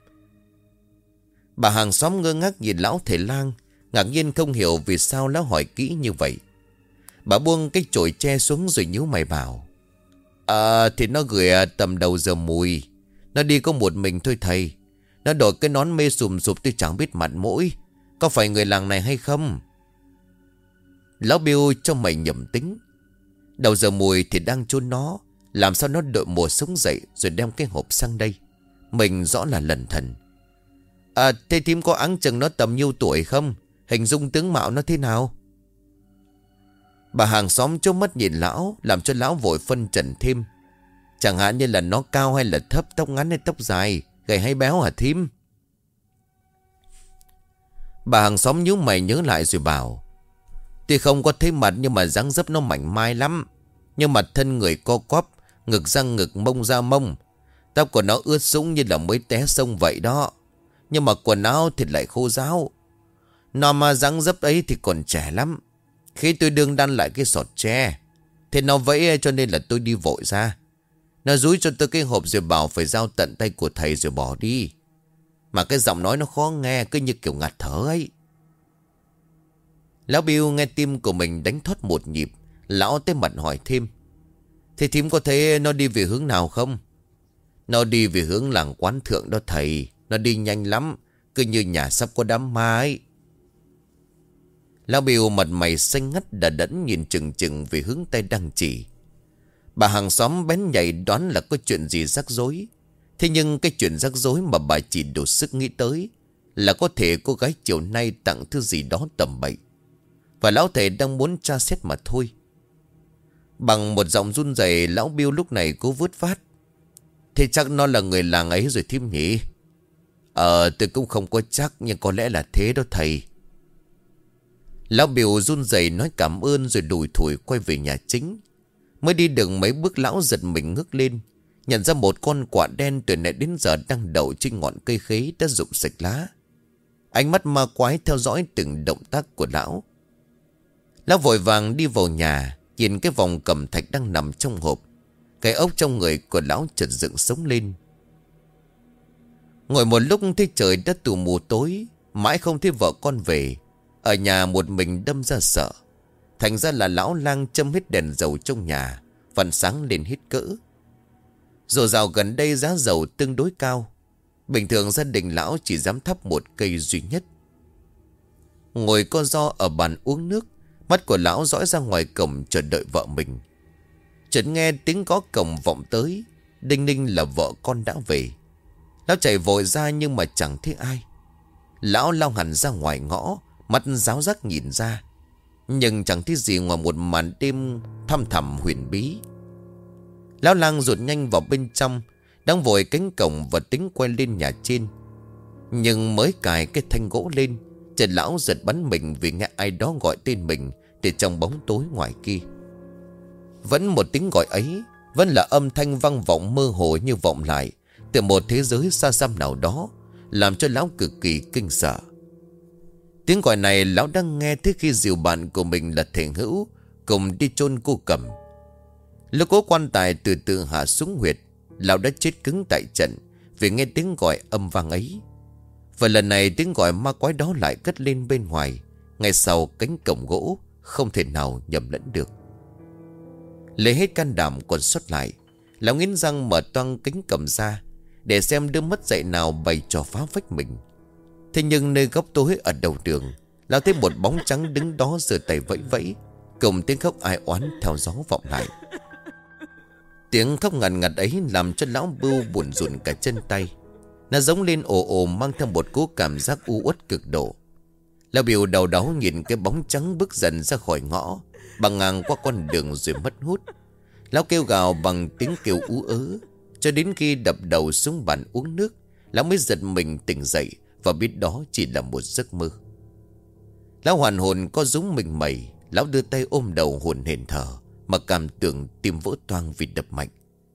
Bà hàng xóm ngơ ngác nhìn lão thầy lang, ngạc nhiên không hiểu vì sao lão hỏi kỹ như vậy. Bà buông cái chổi tre xuống rồi nhíu mày bảo: Thì nó gửi tầm đầu giờ mùi. Nó đi có một mình thôi thầy. Nó đội cái nón mê sùm sụp tôi chẳng biết mặt mũi. Có phải người làng này hay không?" Lão Bill trong mày nhẩm tính. Đầu giờ mùi thì đang chôn nó, làm sao nó đội mùa sống dậy rồi đem cái hộp sang đây? Mình rõ là lẩn thần. Thế thím có áng chừng nó tầm nhiêu tuổi không? Hình dung tướng mạo nó thế nào? Bà hàng xóm chố mắt nhìn lão, làm cho lão vội phân trần thêm. Chẳng hạn như là nó cao hay là thấp, tóc ngắn hay tóc dài, gầy hay béo hả thím? Bà hàng xóm nhíu mày nhớ lại rồi bảo: "Tuy không có thấy mặt nhưng mà dáng dấp nó mảnh mai lắm. Nhưng mặt thân người co quắp, ngực ra ngực, mông ra mông. Tóc của nó ướt sũng như là mới té sông vậy đó. Nhưng mà quần áo thì lại khô ráo. Nó mà dáng dấp ấy thì còn trẻ lắm. Khi tôi đương đan lại cái sọt tre, thế nó vẫy cho nên là tôi đi vội ra. Nó dúi cho tôi cái hộp rồi bảo phải giao tận tay của thầy rồi bỏ đi. Mà cái giọng nói nó khó nghe, cứ như kiểu ngạt thở ấy." Lão Bill nghe tim của mình đánh thoát một nhịp. Lão tới mặt hỏi thêm: "Thế thím có thấy nó đi về hướng nào không?" "Nó đi về hướng làng Quán Thượng đó thầy. Nó đi nhanh lắm, cứ như nhà sắp có đám ma ấy." Lão Bill mặt mày xanh ngắt đờ đẫn nhìn chừng chừng về hướng tay đang chỉ. Bà hàng xóm bén nhạy đoán là có chuyện gì rắc rối. Thế nhưng cái chuyện rắc rối mà bà chỉ đủ sức nghĩ tới là có thể cô gái chiều nay tặng thứ gì đó tầm bậy, và lão thầy đang muốn tra xét mà thôi. Bằng một giọng run rẩy, lão Bill lúc này cố vớt vát: "Thế chắc nó là người làng ấy rồi thím nhỉ?" Tôi cũng không có chắc, nhưng có lẽ là thế đó thầy." Lão Bill run rẩy nói cảm ơn rồi đùi thủi quay về nhà chính. Mới đi được mấy bước lão giật mình ngước lên, nhận ra một con quạ đen từ nãy đến giờ đang đậu trên ngọn cây khế đã rụng sạch lá. Ánh mắt ma quái theo dõi từng động tác của lão. Lão vội vàng đi vào nhà, nhìn cái vòng cẩm thạch đang nằm trong hộp. Cái ốc trong người của lão chợt dựng sống lên. Ngồi một lúc thấy trời đã tù mù tối, mãi không thấy vợ con về. Ở nhà một mình đâm ra sợ. Thành ra là lão lang châm hết đèn dầu trong nhà, phần sáng lên hết cỡ. Dồi dào gần đây giá dầu tương đối cao. Bình thường gia đình lão chỉ dám thắp một cây duy nhất. Ngồi co ro ở bàn uống nước, mắt của lão dõi ra ngoài cổng chờ đợi vợ mình. Chợt nghe tiếng gõ cổng vọng tới, đinh ninh là vợ con đã về. Lão chạy vội ra nhưng mà chẳng thấy ai. Lão lao hẳn ra ngoài ngõ, mắt giáo giác nhìn ra. Nhưng chẳng thấy gì ngoài một màn đêm thăm thẳm huyền bí. Lão lang rụt nhanh vào bên trong, đang vội cánh cổng và tính quay lên nhà trên. Nhưng mới cài cái thanh gỗ lên, chợt lão giật bắn mình vì nghe ai đó gọi tên mình từ trong bóng tối ngoài kia. Vẫn một tiếng gọi ấy, vẫn là âm thanh vang vọng mơ hồ như vọng lại từ một thế giới xa xăm nào đó, làm cho lão cực kỳ kinh sợ. Tiếng gọi này lão đang nghe tới khi dìu bạn của mình là Thể Hữu cùng đi chôn cô Cẩm. Lúc cố quan tài từ từ hạ xuống huyệt, lão đã chết cứng tại trận vì nghe tiếng gọi âm vang ấy. Và lần này tiếng gọi ma quái đó lại cất lên bên ngoài, ngay sau cánh cổng gỗ, không thể nào nhầm lẫn được. Lấy hết can đảm còn sót lại, lão nghiến răng mở toang cánh cổng ra để xem đứa mất dạy nào bày trò phá vách mình. Thế nhưng nơi góc tối ở đầu đường, lão thấy một bóng trắng đứng đó giơ tay vẫy vẫy, cùng tiếng khóc ai oán theo gió vọng lại. Tiếng khóc ngặt ngặt ấy làm cho lão Bưu buồn rùn cả chân tay. Nó giống lên ồ ồ, mang theo một cú cảm giác u uất cực độ. Lão Bưu đầu đáu nhìn cái bóng trắng bước dần ra khỏi ngõ, băng ngang qua con đường rồi mất hút. Lão kêu gào bằng tiếng kêu ú ớ, cho đến khi đập đầu xuống bàn uống nước, lão mới giật mình tỉnh dậy và biết đó chỉ là một giấc mơ. Lão hoàn hồn co rúm mình mẩy, lão đưa tay ôm đầu hồn hển thở, mà cảm tưởng tim vỡ toang vì đập mạnh.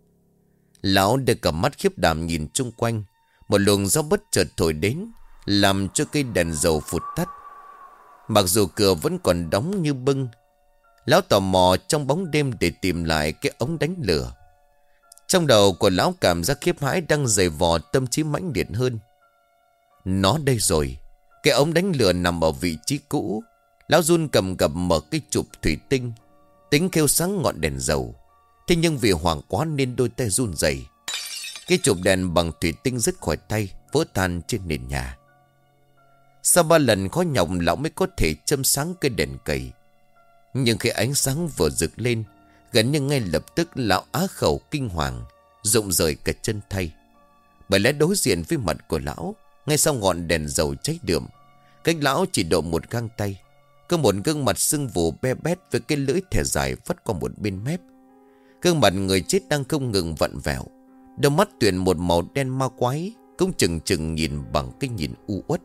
Lão đưa cả mắt khiếp đảm nhìn chung quanh. Một luồng gió bất chợt thổi đến, làm cho cây đèn dầu phụt tắt. Mặc dù cửa vẫn còn đóng như bưng, lão tò mò trong bóng đêm để tìm lại cái ống đánh lửa. Trong đầu của lão cảm giác khiếp hãi đang giày vò tâm trí mãnh liệt hơn. Nó đây rồi, cái ống đánh lửa nằm ở vị trí cũ. Lão run cầm cập mở cái chụp thủy tinh, tính kêu sáng ngọn đèn dầu. Thế nhưng vì hoảng quá nên đôi tay run rẩy. Cái chụp đèn bằng thủy tinh rứt khỏi tay, vỡ tan trên nền nhà. Sau 3 lần khó nhọc, lão mới có thể châm sáng cây đèn cầy. Nhưng khi ánh sáng vừa rực lên, gần như ngay lập tức lão á khẩu kinh hoàng, rụng rời cả chân tay. Bởi lẽ đối diện với mặt của lão, ngay sau ngọn đèn dầu cháy đượm, cách lão chỉ độ một gang tay, có một gương mặt sưng vù be bét với cái lưỡi thẻ dài vắt qua một bên mép. Gương mặt người chết đang không ngừng vặn vẹo, đôi mắt tuyền một màu đen ma quái, cũng chừng chừng nhìn bằng cái nhìn u uất.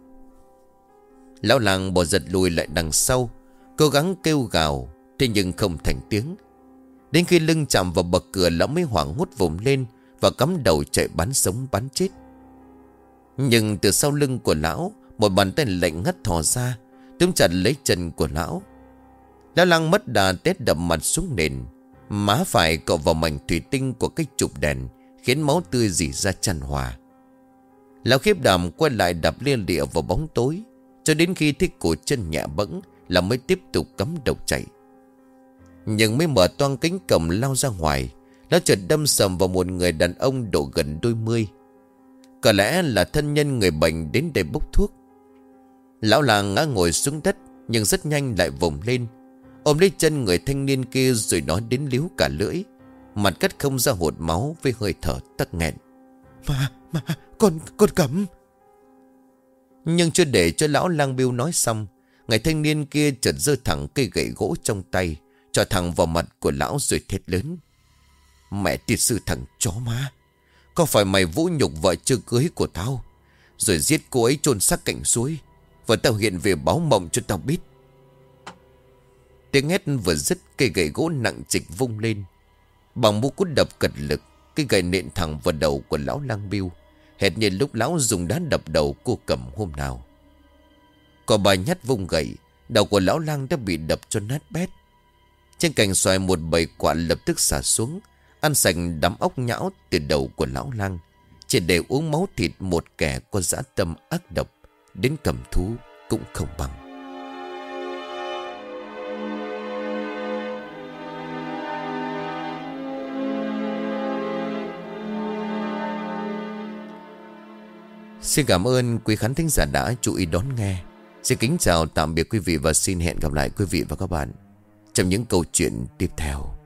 Lão làng bò giật lùi lại đằng sau, cố gắng kêu gào, thế nhưng không thành tiếng. Đến khi lưng chạm vào bậc cửa, lão mới hoảng hốt vùng lên và cắm đầu chạy bắn sống bắn chết. Nhưng từ sau lưng của lão, một bàn tay lạnh ngắt thò ra, túm chặt lấy chân của lão. Lão làng mất đà tét đập mặt xuống nền, má phải cọ vào mảnh thủy tinh của cái chụp đèn, khiến máu tươi rỉ ra chan hòa. Lão khiếp đảm quay lại đập liên lịa vào bóng tối, cho đến khi thấy cổ chân nhẹ bẫng là mới tiếp tục cắm đầu chạy. Nhưng mới mở toang cánh cổng lao ra ngoài, lão chợt đâm sầm vào một người đàn ông độ gần đôi mươi. Có lẽ là thân nhân người bệnh đến đây bốc thuốc. Lão làng ngã ngồi xuống đất, nhưng rất nhanh lại vùng lên, ôm lấy chân người thanh niên kia rồi nói đến líu cả lưỡi, mặt cắt không ra hột máu với hơi thở tắc nghẹn. Mà, con Cẩm. Nhưng chưa để cho lão lang biêu nói xong, người thanh niên kia chợt giơ thẳng cây gậy gỗ trong tay, cho thẳng vào mặt của lão rồi thét lớn. Mẹ tiệt sư thằng chó má, có phải mày vũ nhục vợ chưa cưới của tao, rồi giết cô ấy chôn xác cạnh suối, và tao hiện về báo mộng cho tao biết. Tiếng hét vừa dứt, cây gậy gỗ nặng trịch vung lên. Bằng một cú đập cật lực, cây gậy nện thẳng vào đầu của lão lang biêu, hệt như lúc lão dùng đá đập đầu cô Cẩm hôm nào. Có 3 nhát vung gậy, đầu của lão lang đã bị đập cho nát bét. Trên cành xoài một bầy quả lập tức xả xuống, ăn sạch đám óc nhão từ đầu của lão lang, chỉ để uống máu thịt một kẻ có dã tâm ác độc, đến cầm thú cũng không bằng. Xin cảm ơn quý khán thính giả đã chú ý đón nghe. Xin kính chào tạm biệt quý vị và xin hẹn gặp lại quý vị và các bạn trong những câu chuyện tiếp theo.